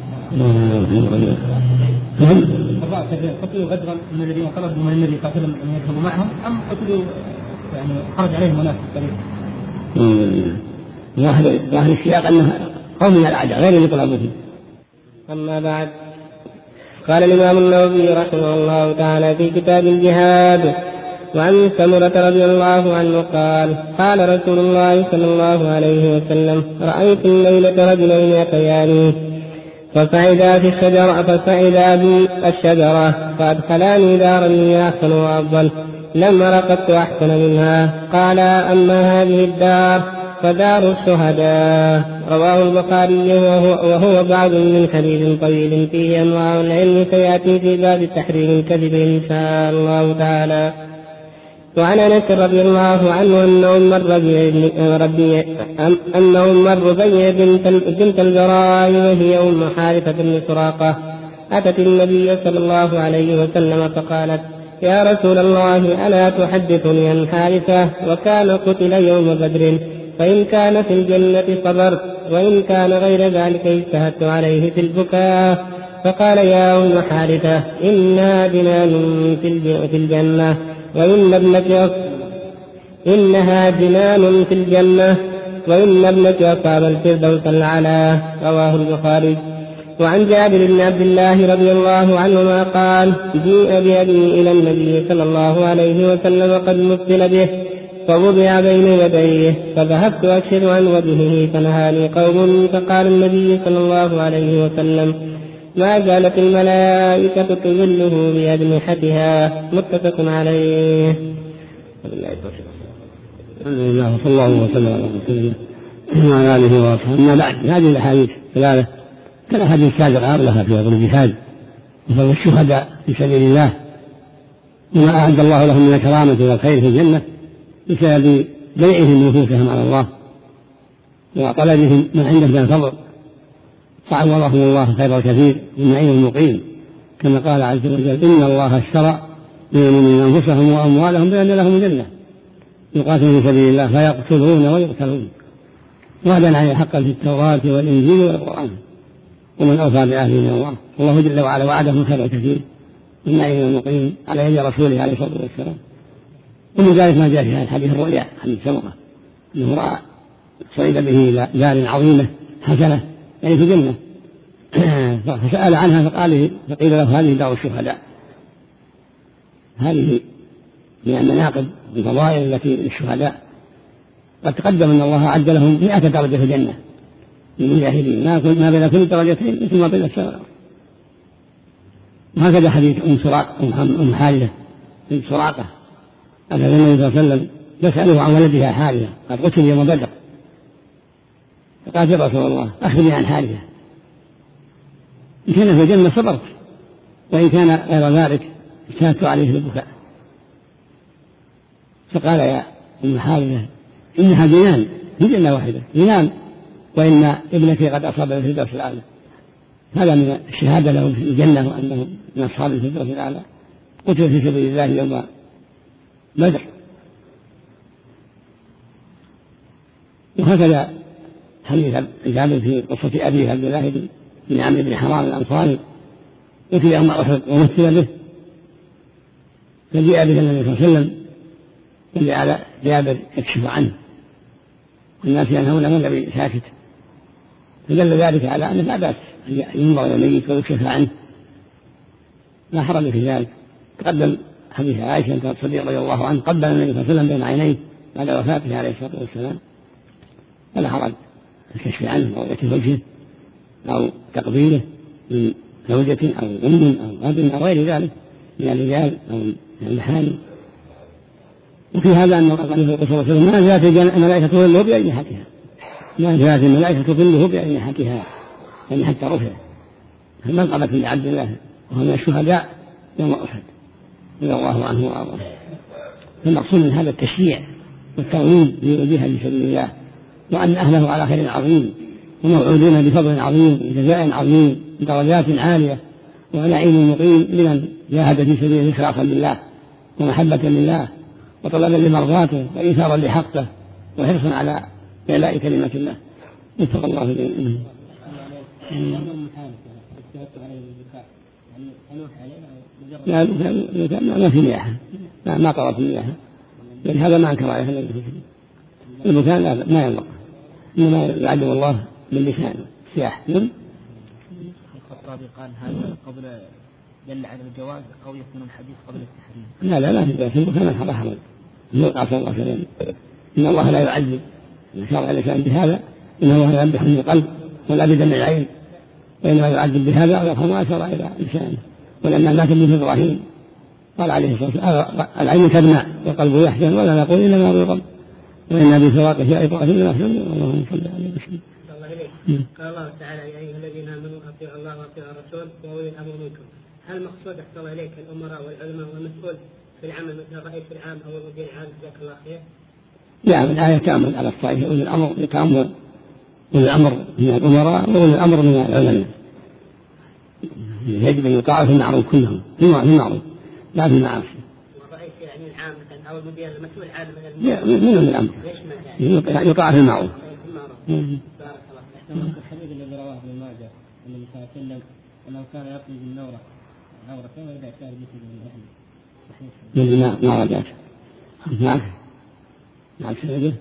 قتلوا غدرا من الذين طلبوا من النبي قتلهم أن يذهبوا معهم أم قتلوا يعني خرج عليهم منافق الطريق ظاهر السياق أنه قوم من الأعداء غير اللي طلبوا فيه. أما بعد قال الإمام النووي رحمه الله تعالى في كتاب الجهاد وعن سمرة رضي الله عنه قال قال رسول الله صلى الله عليه وسلم رأيت الليلة رجلين يتياني فصعدا في الشجرة فصعدا بالشجرة فأدخلاني دارا هي أحسن وأفضل لم أر قط أحسن منها. قال أما هذه الدار فدار الشهداء. رواه البخاري وهو, وهو بعض من حديث طويل فيه أنواع العلم سيأتي في باب تحريم الكذب إن شاء الله تعالى. وعن أنس رضي الله عنه أنه مر بربيع أنه مر بربيع بنت البراء وهي أم حارثة بن سراقة أتت النبي صلى الله عليه وسلم فقالت: يا رسول الله ألا تحدثني عن حارثة وكان قتل يوم بدر، فإن كان في الجنة صبرت وإن كان غير ذلك اجتهدت عليه في البكاء. فقال: يا أم حارثة إنها جنان في الجنة وإن ابنك إنها جنان في الجنة وإن ابنك أصاب الفردوس الأعلى. رواه البخاري. وعن جابر بن عبد الله رضي الله عنهما قال: جيء بأبي إلى النبي صلى الله عليه وسلم قد مثل به فوضع بين يديه، فذهبت أكشف عن وجهه فنهاني قوم، فقال النبي صلى الله عليه وسلم: ما زالت الملائكة تظله بأجنحتها. متفق عليه. الحمد لله وصلى الله وسلم على رسول الله وعلى آله وصحبه. أما بعد، هذه الأحاديث ثلاثة كالأحاديث السابقة قبلها في فضل الجهاد وفضل الشهداء في سبيل الله وما أعد الله لهم من الكرامة والخير في الجنة بسبب بيعهم نفوسهم على الله وطلبهم من عنده من الفضل، فعوضهم الله خير الكثير والنعيم المقيم، كما قال عز وجل: إن الله اشترى من المؤمنين أنفسهم وأموالهم بأن لهم الجنة يقاتلون في سبيل الله فيقتلون ويقتلون وعدا عليه حقا في التوراة والإنجيل والقرآن، ومن أوفى بعهده من الله. والله جل وعلا وعدهم خير الكثير والنعيم المقيم على يد رسوله عليه الصلاة والسلام. ومن ذلك ما جاء في هذا الحديث الرؤيا حديث سمرة أنه رأى صعد به إلى دار عظيمة حسنة يعني في الجنة، فسأل عنها فقال فقيل له: هذه دار الشهداء. هذه من المناقب والفضائل التي للشهداء. قد تقدم أن الله أعد لهم مئة درجة في الجنة للمجاهدين، ما بين كل درجتين مثل ما بين السماء والأرض. وهكذا حديث أم سراقة أم حارثة بنت سراقة أتى النبي صلى الله عليه وسلم يسأله عن ولدها حارثة قد قتل يوم بدر، فقال: يا رسول الله أخبرني عن حارثة، إن كان في الجنة صبرت وإن كان غير ذلك اجتهدت عليه بالبكاء. فقال: يا أم حارثة إنها جنان في جنة واحدة، جنان وإن ابنك قد أصاب الفردوس الأعلى. هذا من الشهادة لهم في الجنة وأنهم من أصحاب الفردوس الأعلى، قتلوا في سبيل الله يوم بدر. وهكذا حديث جابر في قصة أبيه عبد الله بن عمرو بن حرام الأنصاري قتل يوم أحد ومثل به، فجاء به النبي صلى الله عليه وسلم وجعل جابر يكشف عنه والناس ينهون عن النبي ساكت، فدل ذلك على أن لا بأس أن ينظر إلى الميت ويكشف عنه، لا حرج في ذلك. تقدم حديث عائشة الصديق رضي الله عنه قبل النبي صلى الله عليه وسلم بين عينيه بعد وفاته عليه الصلاة والسلام، فلا حرج الكشف عنه أو رؤية وجهه أو تقبيله من زوجة أو أم أو أب أو غير ذلك من الرجال أو من المحارم. وفي هذا أن الرسول صلى الله عليه وسلم ما زالت الملائكة تظله بأجنحتها، ما زالت الملائكة تظله بأجنحتها يعني حتى رفع منقبة لعبد الله وهو من الشهداء يوم أحد رضي الله عنه وأرضاه. فالمقصود من هذا التشريع والترويج للجهاد في سبيل الله، وأن أهله على خير عظيم وموعودون بفضل عظيم وجزاء عظيم بدرجات عالية ونعيم مقيم لمن جاهد في سبيله إخلاصا لله ومحبة لله وطلبا لمرضاته وإيثارا لحقه وحرصا على إعلاء كلمة الله. نسأل الله جل لا ما في نياحة، ما طلب نياحة، بل هذا ما أنكر عليه النبي صلى الله عليه وسلم. المكان لا ما ينطق، إنما يعلم الله باللسان السياح. الخطابي قال هذا قبل دل على الجواز أو يكون الحديث قبل التحريم. لا لا لا في المكان هذا حرج. صلى الله عليه وسلم إن الله لا يعذب إن شرع الإنسان بهذا، إن الله لا يذبح من القلب ولا بدم العين، وإنما يعذب بهذا ويرحم ما شرع إلى لسانه. ولما مات ابن إبراهيم قال عليه الصلاة والسلام: العين تدمع والقلب يحزن ولا نقول إلا ما بالقلب. وإن بفراقه في إبراهيم لمحزون اللهم صل عليه وسلم. قال الله تعالى يا أيها الذين آمنوا أطيعوا الله وأطيعوا الرسول وأولي الأمر منكم. هل مقصود أحسن إليك الأمراء والعلماء والمسؤول في العمل مثل الرئيس العام أو المدير العام جزاك الله خير؟ لا، الآية تعمل على الطائفة أولي الأمر يتأمر أولي الأمر من الأمراء وأولي الأمر من العلماء. يجب أن يطاع في المعروف كلهم في المعروف لا في المعاصي. والرئيس يعني العام مثلا أو المدير المسؤول العام من من الأمر يطاع في المعروف. بارك الله فيك. الحديث الذي رواه ابن ماجه أن النبي صلى الله عليه وسلم أنه كان يقضي بالنورة نورة وإذا كان مثل من أهله. من ما رجعت. نعم. نعم سيده.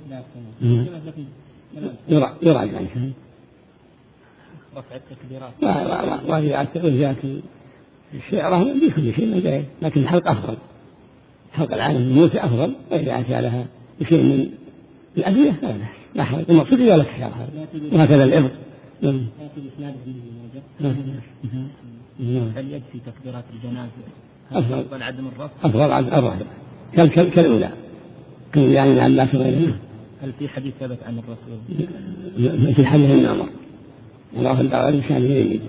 يرى يرى يعني. رفع التكبيرات. ورجعت ورجعت الشعر بكل شيء من جاي، لكن الحلق أفضل. حلق العالم الموسى أفضل، وإذا أتى لها بشيء من الأدوية لا لا حول. المقصود ولا الشعر وهكذا الإبط. هل يكفي تكبيرات الجنازة؟ أفضل عدم الرفع. أفضل عدم الرفع كال كال كالأولى. كل يعني العام لا تغيره. هل في حديث ثبت عن الرسول؟ في حديث ابن عمر. الله الدعوة لسان يريد.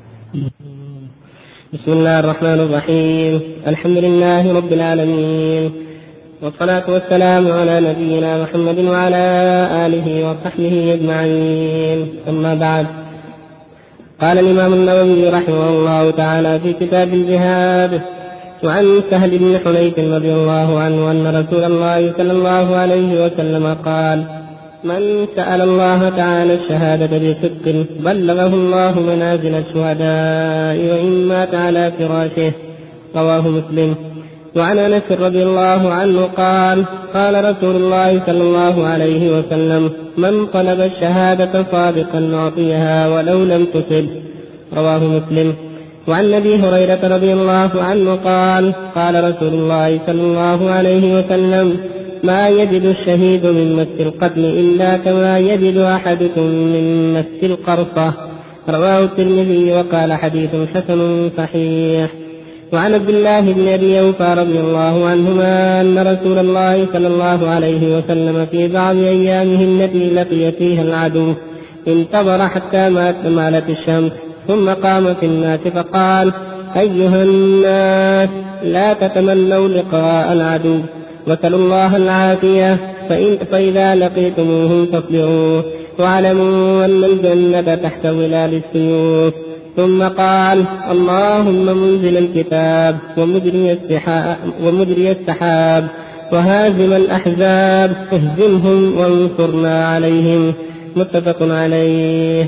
بسم الله الرحمن الرحيم. الحمد لله رب العالمين، والصلاة والسلام على نبينا محمد وعلى آله وصحبه أجمعين. أما بعد، قال الإمام النووي رحمه الله تعالى في كتاب الجهاد: وعن سهل بن حنيف رضي الله عنه أن رسول الله صلى الله عليه وسلم قال: من سأل الله تعالى الشهادة بصدق بلغه الله منازل الشهداء وإن مات على فراشه. رواه مسلم. وعن أنس رضي الله عنه قال: قال رسول الله صلى الله عليه وسلم: من طلب الشهادة صادقا نعطيها ولو لم تصب. رواه مسلم. وعن أبي هريرة رضي الله عنه قال: قال رسول الله صلى الله عليه وسلم: ما يجد الشهيد من مس القتل إلا كما يجد أحدكم من مس القرصة. رواه الترمذي وقال حديث حسن صحيح. وعن عبد الله بن أبي أوفى رضي الله عنهما أن رسول الله صلى الله عليه وسلم في بعض أيامه التي لقي فيها العدو انتظر حتى مالت الشمس ثم قام في الناس فقال: أيها الناس، لا تتمنوا لقاء العدو وسلوا الله العافية، فإن فإذا لقيتموهم فاصبروا واعلموا أن الجنة تحت ظلال السيوف. ثم قال: اللهم منزل الكتاب ومجري السحاب, ومجري السحاب وهازم الأحزاب اهزمهم وانصرنا عليهم. متفق عليه.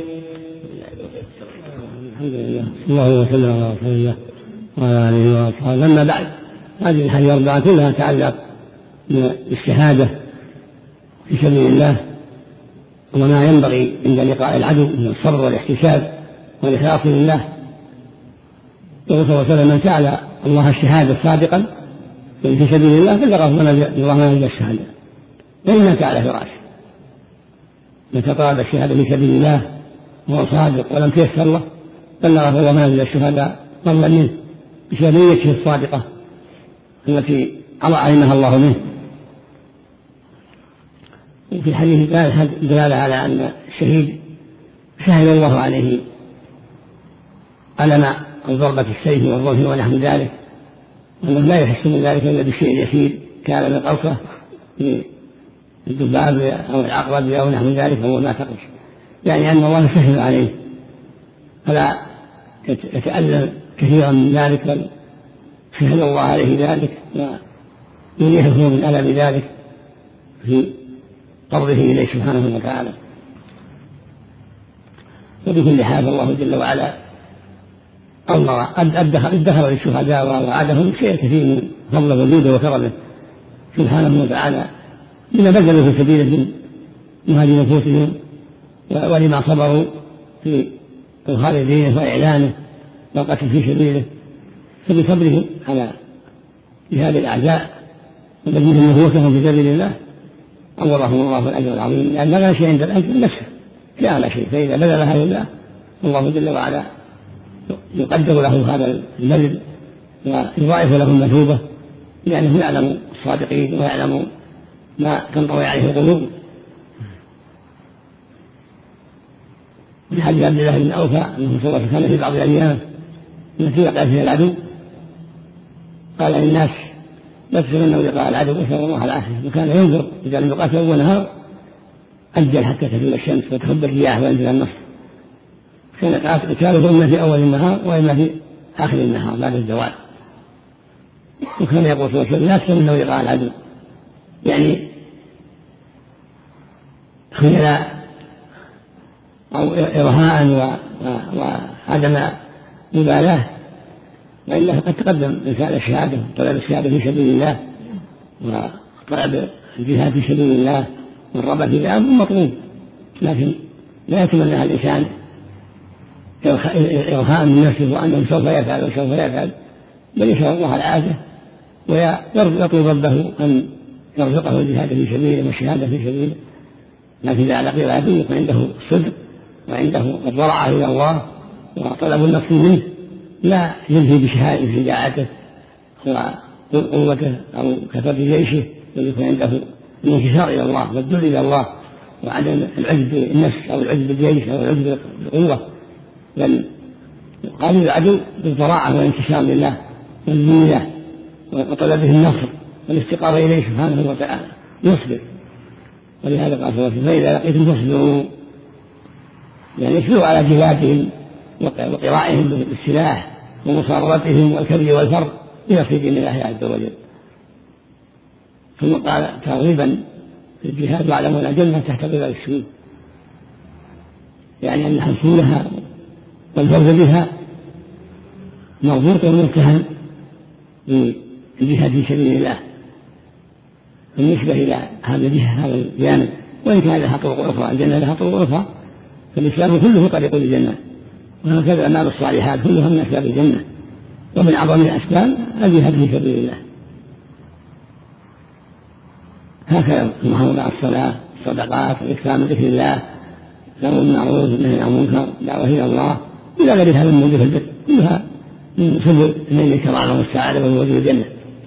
الحمد لله. الله وسلم على رسول الله وعلى آله وأصحابه. أما بعد، هذه الحديث الأربعة كلها تتعلق بالشهادة في سبيل الله وما ينبغي عند لقاء العدو من الصبر والاحتساب والإخلاص لله. يقول صلى الله عليه وسلم: من سأل الله الشهادة صادقا في سبيل الله بلغه الله منازل الشهادة وإن مات على فراشه. متى طلب الشهادة في سبيل الله وهو صادق ولم تيسر له بلغه الله منازل الشهداء فضلا منه بسبب نيته الصادقة التي علمها الله منه. وفي الحديث دلالة على أن الشهيد شهد الله عليه ألم ضربة السيف والرمح ونحو ذلك، وأنه لا يحس من ذلك إلا بالشيء اليسير كان من قوسه في الذباب أو العقرب أو نحو ذلك فهو ما تقش، يعني أن الله شهد عليه فلا يتألم كثيرا من ذلك، بل شهد الله عليه ذلك ويريحه من ألم ذلك في قربه إليه سبحانه وتعالى. وبكل حال الله جل وعلا أمر ادخر للشهداء ووعدهم شيء كثير من فضل وجوده وكرمه سبحانه وتعالى لما بذلوا في سبيله من هذه نفوسهم ولما صبروا في إظهار دينه وإعلانه والقتل في سبيله، فبصبرهم على جهاد الأعداء وبذلهم نفوسهم في سبيل الله أورهم الله الأجر العظيم، لأن لا شيء عند الأجر نفسه في أعلى شيء، فإذا بذلها لله الله جل وعلا يقدر له هذا البذل ويضاعف له المثوبة، لأنه يعلم الصادقين ويعلم ما تنطوي عليه القلوب. في حديث عبد الله بن أوفى أنه صلى الله عليه وسلم في بعض الأيام التي وقع فيها العدو قال للناس لا تسلموا لقاء العدو نسأل الله العافية، وكان ينظر إذا لم يقاتل أول نهار أجل حتى تزول الشمس وتخبر الرياح وينزل النصر. كان قتاله إما في أول النهار وإما في آخر النهار بعد الزوال. وكان يقول صلى الله عليه وسلم لا تسلموا لقاء العدو، يعني خيلاء أو إرهاء وعدم مبالاة، وإلا فقد تقدم رسالة الشهادة وطلب الشهادة في سبيل الله وطلب الجهاد في سبيل الله والرغبة في ذلك مطلوب، لكن لا يتمنى الإنسان إرهاء من نفسه وأنه سوف يفعل وسوف يفعل، بل يسأل الله العافية ويطلب ربه أن يرزقه الجهاد في سبيله والشهادة في سبيله. لكن إذا لقي العدو يكون عنده الصدق وعنده الضرعة إلى الله وطلب النصر منه، لا ينفي بشجاعته وقوته أو كثرة جيشه، بل يكون عنده الانكسار إلى الله والذل إلى الله وعدم العجز بالنفس أو العجز بالجيش أو العجز بالقوة، بل قابل العدو بالضراعة والانكسار لله والذلة وطلبه النصر والاستقامة إليه سبحانه وتعالى يصبر. ولهذا قال صلى الله عليه وسلم فإذا لقيتم فاصبروا، يعني اصبروا على جهادهم وقرائهم بالسلاح ومصارتهم والكبر والفر إلى سبيل الله عز وجل. ثم قال ترغيبا في الجهاد واعلموا أن الجنة تحت ظلال السيوف، يعني أن حصولها والفوز بها مربوط ومتهم بالجهاد في سبيل الله. بالنسبة إلى هذا الجهة هذا الجانب، وإن كان لها طرق أخرى، الجنة لها طرق أخرى، فالإسلام كله طريق للجنة، وهكذا الأعمال الصالحات كلها من أسباب الجنة، ومن أعظم الأسباب الجهاد في سبيل الله. هكذا المحافظة على الصلاة، الصدقات، الإكرام بذكر الله، الأمر بالمعروف والنهي عن المنكر، الدعوة إلى الله، إلى غير هذا من وجوه البر، كلها من سبل نيل الكرامة والسعادة والوجه الجنة.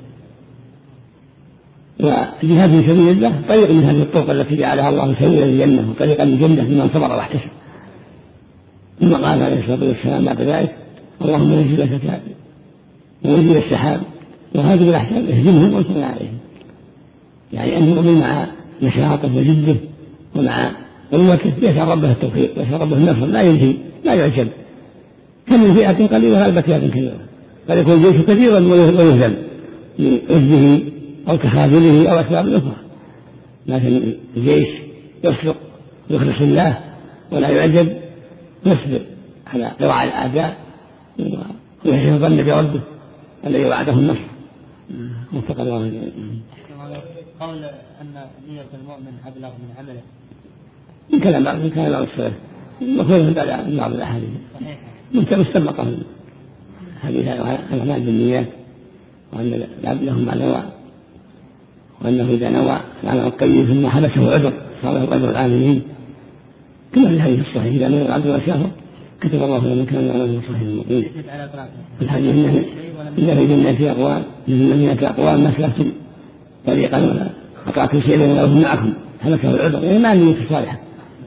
والجهاد في سبيل الله طريق من هذه الطرق التي جعلها الله سبيلا للجنة وطريقا للجنة لمن صبر واحتسب. ثم قال عليه الصلاة والسلام بعد ذلك اللهم نزل الزكاة ونزل السحاب وهذه الأحكام اهزمهم وانصرنا عليهم، يعني أن يؤمن مع نشاطه وجده ومع قوته يسأل ربه التوفيق ويسأل ربه النصر، لا ينهي لا يعجب. كم من فئة قليلة غلبت فئة كثيرة، قد يكون الجيش كثيرا ويهزم لعجزه أو تخاذله أو أسباب أخرى، لكن الجيش يصدق يخلص الله ولا يعجب، يصبر على قراء الأعداء ويحسن ظن بربه الذي وعده النصر. وفق الله. قول أن نية المؤمن أبلغ من عمله من كلام بعض من كلام بعض السلف مخلوق من بعض الأحاديث مستبقة من حديث الأعمال بالنيات، وأن العبد له ما نوى، وأنه إذا نوى العمل الطيب ثم حبسه عذر صار له أجر العاملين، كما في الحديث الصحيح إذا نوى العبد وشافه كتب الله له مكان يعمل صحيح المؤمنين. في الحديث إن في جنة أقوام من جنة أقوام ما سلكتم طريقا ولا قطعتم شيئا ولا هم معكم حبسه العذر، يعني ما عنده صالحة.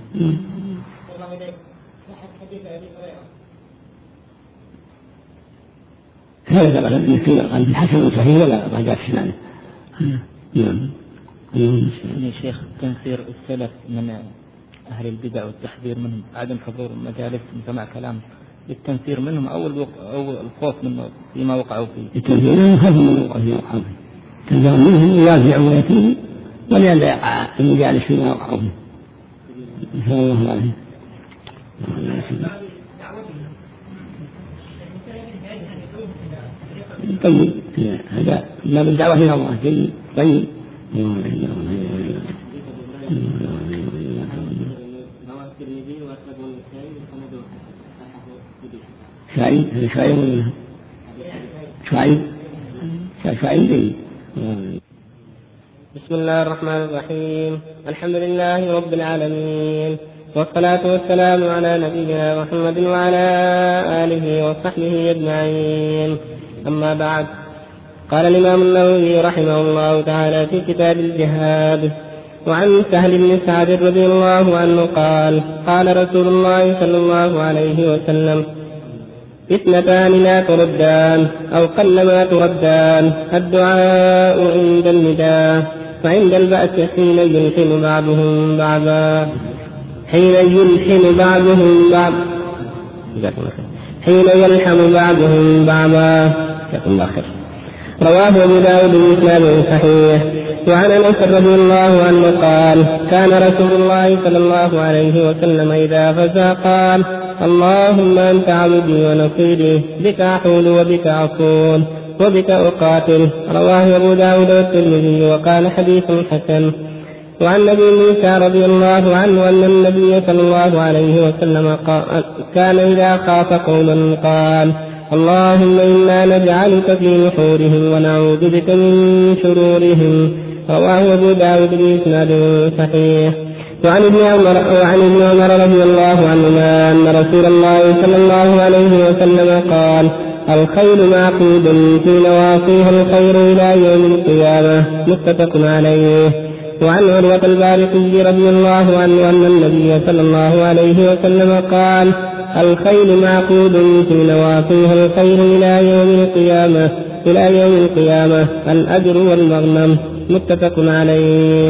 هذا قال أن يكون عند الحسن صحيح ولا رجعت سنانه. نعم. يا شيخ تنفير السلف من أهل البدع والتحذير منهم، عدم حضور مجالس سماع كلام للتنفير منهم أو أو الخوف من فيما وقعوا فيه. التنفير منهم خوف من وقع فيما وقعوا فيه، تنفير منهم يرجعوا ويتوبوا ولئلا يقع المجالس فيما وقعوا فيه. إن شاء الله عليه. طيب هذا باب الدعوة إلى الله جيد طيب. شعيب هذا شعيب ولا شعيب شعيب جيد. بسم الله الرحمن الرحيم، الحمد لله رب العالمين، والصلاة والسلام على نبينا محمد وعلى آله وصحبه أجمعين. أما بعد، قال الإمام النووي رحمه الله تعالى في كتاب الجهاد. وعن سهل بن سعد رضي الله عنه قال قال رسول الله صلى الله عليه وسلم: اثنتان لا تردان أو قلما تردان: الدعاء عند النداء، فعند البأس حين يلحم بعضهم بعضا حين يلحم بعضهم بعض حين يلحم بعضهم بعضا. رواه أبو داود بإسناد صحيح. وعن أنس رضي الله عنه قال كان رسول الله صلى الله عليه وسلم إذا فزع قال: اللهم أنت عبدي ونصيري، بك أحول وبك أصول وبك أقاتل. رواه أبو داود والترمذي وقال حديث حسن. وعن أبي موسى رضي الله عنه أن النبي صلى الله عليه وسلم كان إذا خاف قوما قال: اللهم إنا نجعلك في نحورهم ونعوذ بك من شرورهم. رواه أبو داود بإسناد صحيح. وعن ابن عمر وعن ابن عمر رضي الله عنهما أن رسول الله صلى الله عليه وسلم قال: الخيل معقود في نواصيها الخير إلى يوم القيامة. متفق عليه. وعن عروة البارقي رضي الله عنه أن النبي صلى الله عليه وسلم قال: الخيل معقود في نواصيها الخير إلى يوم القيامة إلى يوم القيامة الأجر والمغنم. متفق عليه.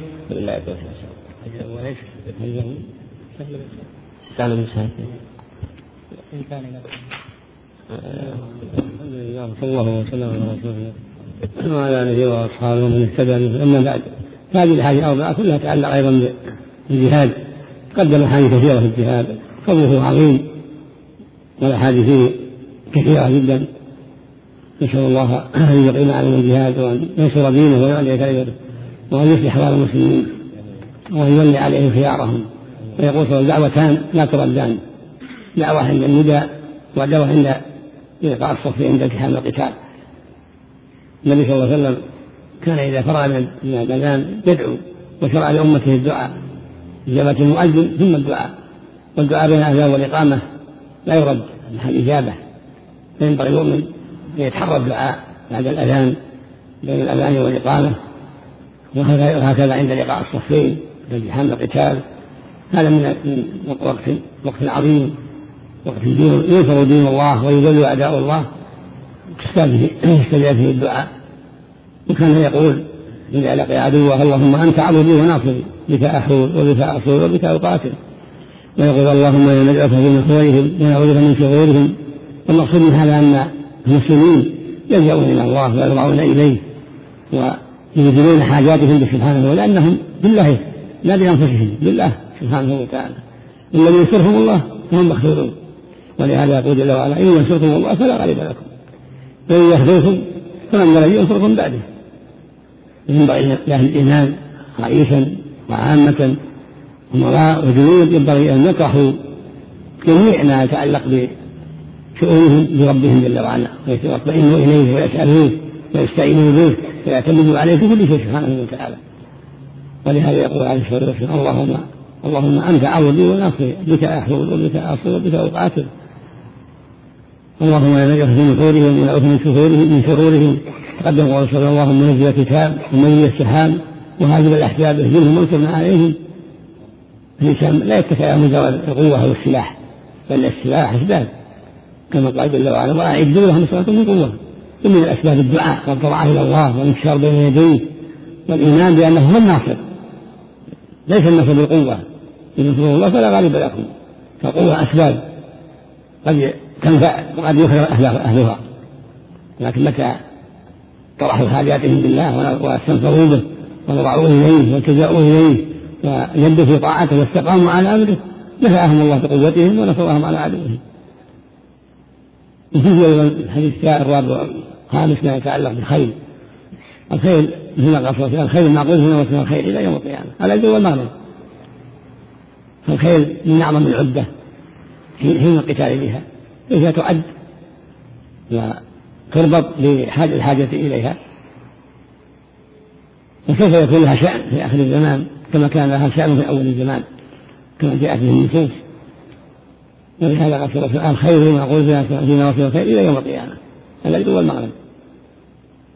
صلى الله وسلم على رسول الله وعلى آله وأصحابه ومن اهتدى به. أما بعد، هذه الحديث الأربعة كلها تتعلق أيضا بالجهاد. قدم حديث كثيرة في الجهاد، فضله عظيم والأحاديث كثيرة جدا. نسأل الله أن يقيم علينا الجهاد وأن ينصر دينه ويعلي كلمته وأن يصلح أحوال المسلمين وأن يولي عليهم خيارهم. ويقول صلى دعوتان لا تردان: دعوة عند النداء ودعوة عند إيقاع الصف عند التحام القتال. النبي صلى الله عليه وسلم كان إذا فرغ من الأذان يدعو وشرع لأمته الدعاء، إجابة المؤذن ثم الدعاء، والدعاء بين الأذان والإقامة لا يرد عن الإجابة، فينبغي المؤمن أن يتحرى الدعاء بعد الأذان بين الأذان والإقامة، وهكذا عند لقاء الصفين عند التحام القتال. هذا من وقت وقت عظيم، وقت ينصر دين الله ويذل أعداء الله، يستجاب فيه الدعاء. وكان يقول إذا لقي عدوه: اللهم أنت عبدي وناصري، بك أحول وبك أصول وبك أقاتل. ويقول: اللهم إنا نجعلك في نحورهم ونعوذ بك من شرورهم. والمقصود من هذا أن المسلمين يلجؤون إلى الله ويرجعون إليه ويبذلون حاجاتهم سبحانه، ولأنهم بالله لا بأنفسهم، بالله سبحانه وتعالى. الذي ينصرهم الله فهم مخذولون. ولهذا يقول جل وعلا: إن ينصركم الله فلا غالب لكم وإن يخذلكم فمن الذي ينصركم بعده. ينبغي لأهل الإيمان رئيسا وعامة أمراء وجنود ينبغي أن يطرحوا جميع ما يتعلق بشؤونهم بربهم جل وعلا، ويطمئنوا إليه ويسألوه ويستعينوا به ويعتمدوا عليه في كل شيء سبحانه وتعالى. ولهذا يقول عليه الصلاة والسلام: اللهم اللهم أنت عبدي وناصري، بك أحول وبك أصول وبك أقاتل. اللهم لا نجعل في نحورهم ونعوذ من شرورهم من شرورهم. تقدم قول صلى الله: اللهم منزل الكتاب ومنزل السحاب وهاجم الأحزاب اهزمهم وانصرنا عليهم. الإنسان لا يتكئ على مجرد القوة أو السلاح، بل السلاح أسباب، كما قال جل وعلا: وأعدوا لهم صلاة من قوة. ومن الأسباب الدعاء والضراعة إلى الله والانكسار بين يديه والإيمان بأنه هو الناصر، ليس النصر بالقوة. إن ينصروا الله فلا غالب لكم. فالقوة أسباب قد تنفع وقد يخرج أهلها، لكن متى طرحوا حاجاتهم بالله واستنصروا به وضرعوا إليه والتجأوا إليه وجدوا في طاعته واستقاموا على أمره نفعهم الله بقوتهم ونصرهم على عدوهم. وفي أيضا الحديث الرابع خامس ما يتعلق بالخيل. الخيل مثل ما قال الخيل المعقود هنا واسمها الخيل إلى يوم القيامة على الجو والمغرب. فالخيل من أعظم العدة حين القتال بها، إذا تعد وتربط لحاجة الحاجة إليها. وكيف يكون لها شأن في آخر الزمان كما كان لها شأن في أول الزمان كما جاءت به النصوص. ولهذا قال الخير ما أقول في نواصي الخير إلى يوم القيامة على الجو والمغرب.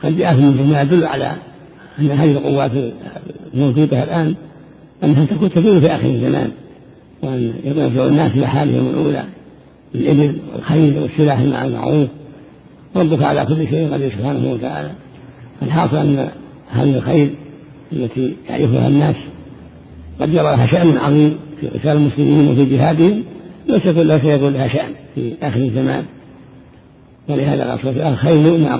قد جاء مما يدل على أن هذه القوات الموجودة الآن أنها تكون تدور في آخر الزمان، وأن يرجع الناس إلى حالهم الأولى بالإبل والخيل والسلاح مع المعروف. ربك على كل شيء قدير سبحانه وتعالى. الحاصل أن هذه الخير التي يعرفها الناس قد يرى لها شأن عظيم في قتال المسلمين وفي جهادهم، ليس كل شيء يقول لها شأن في آخر الزمان. ولهذا الخير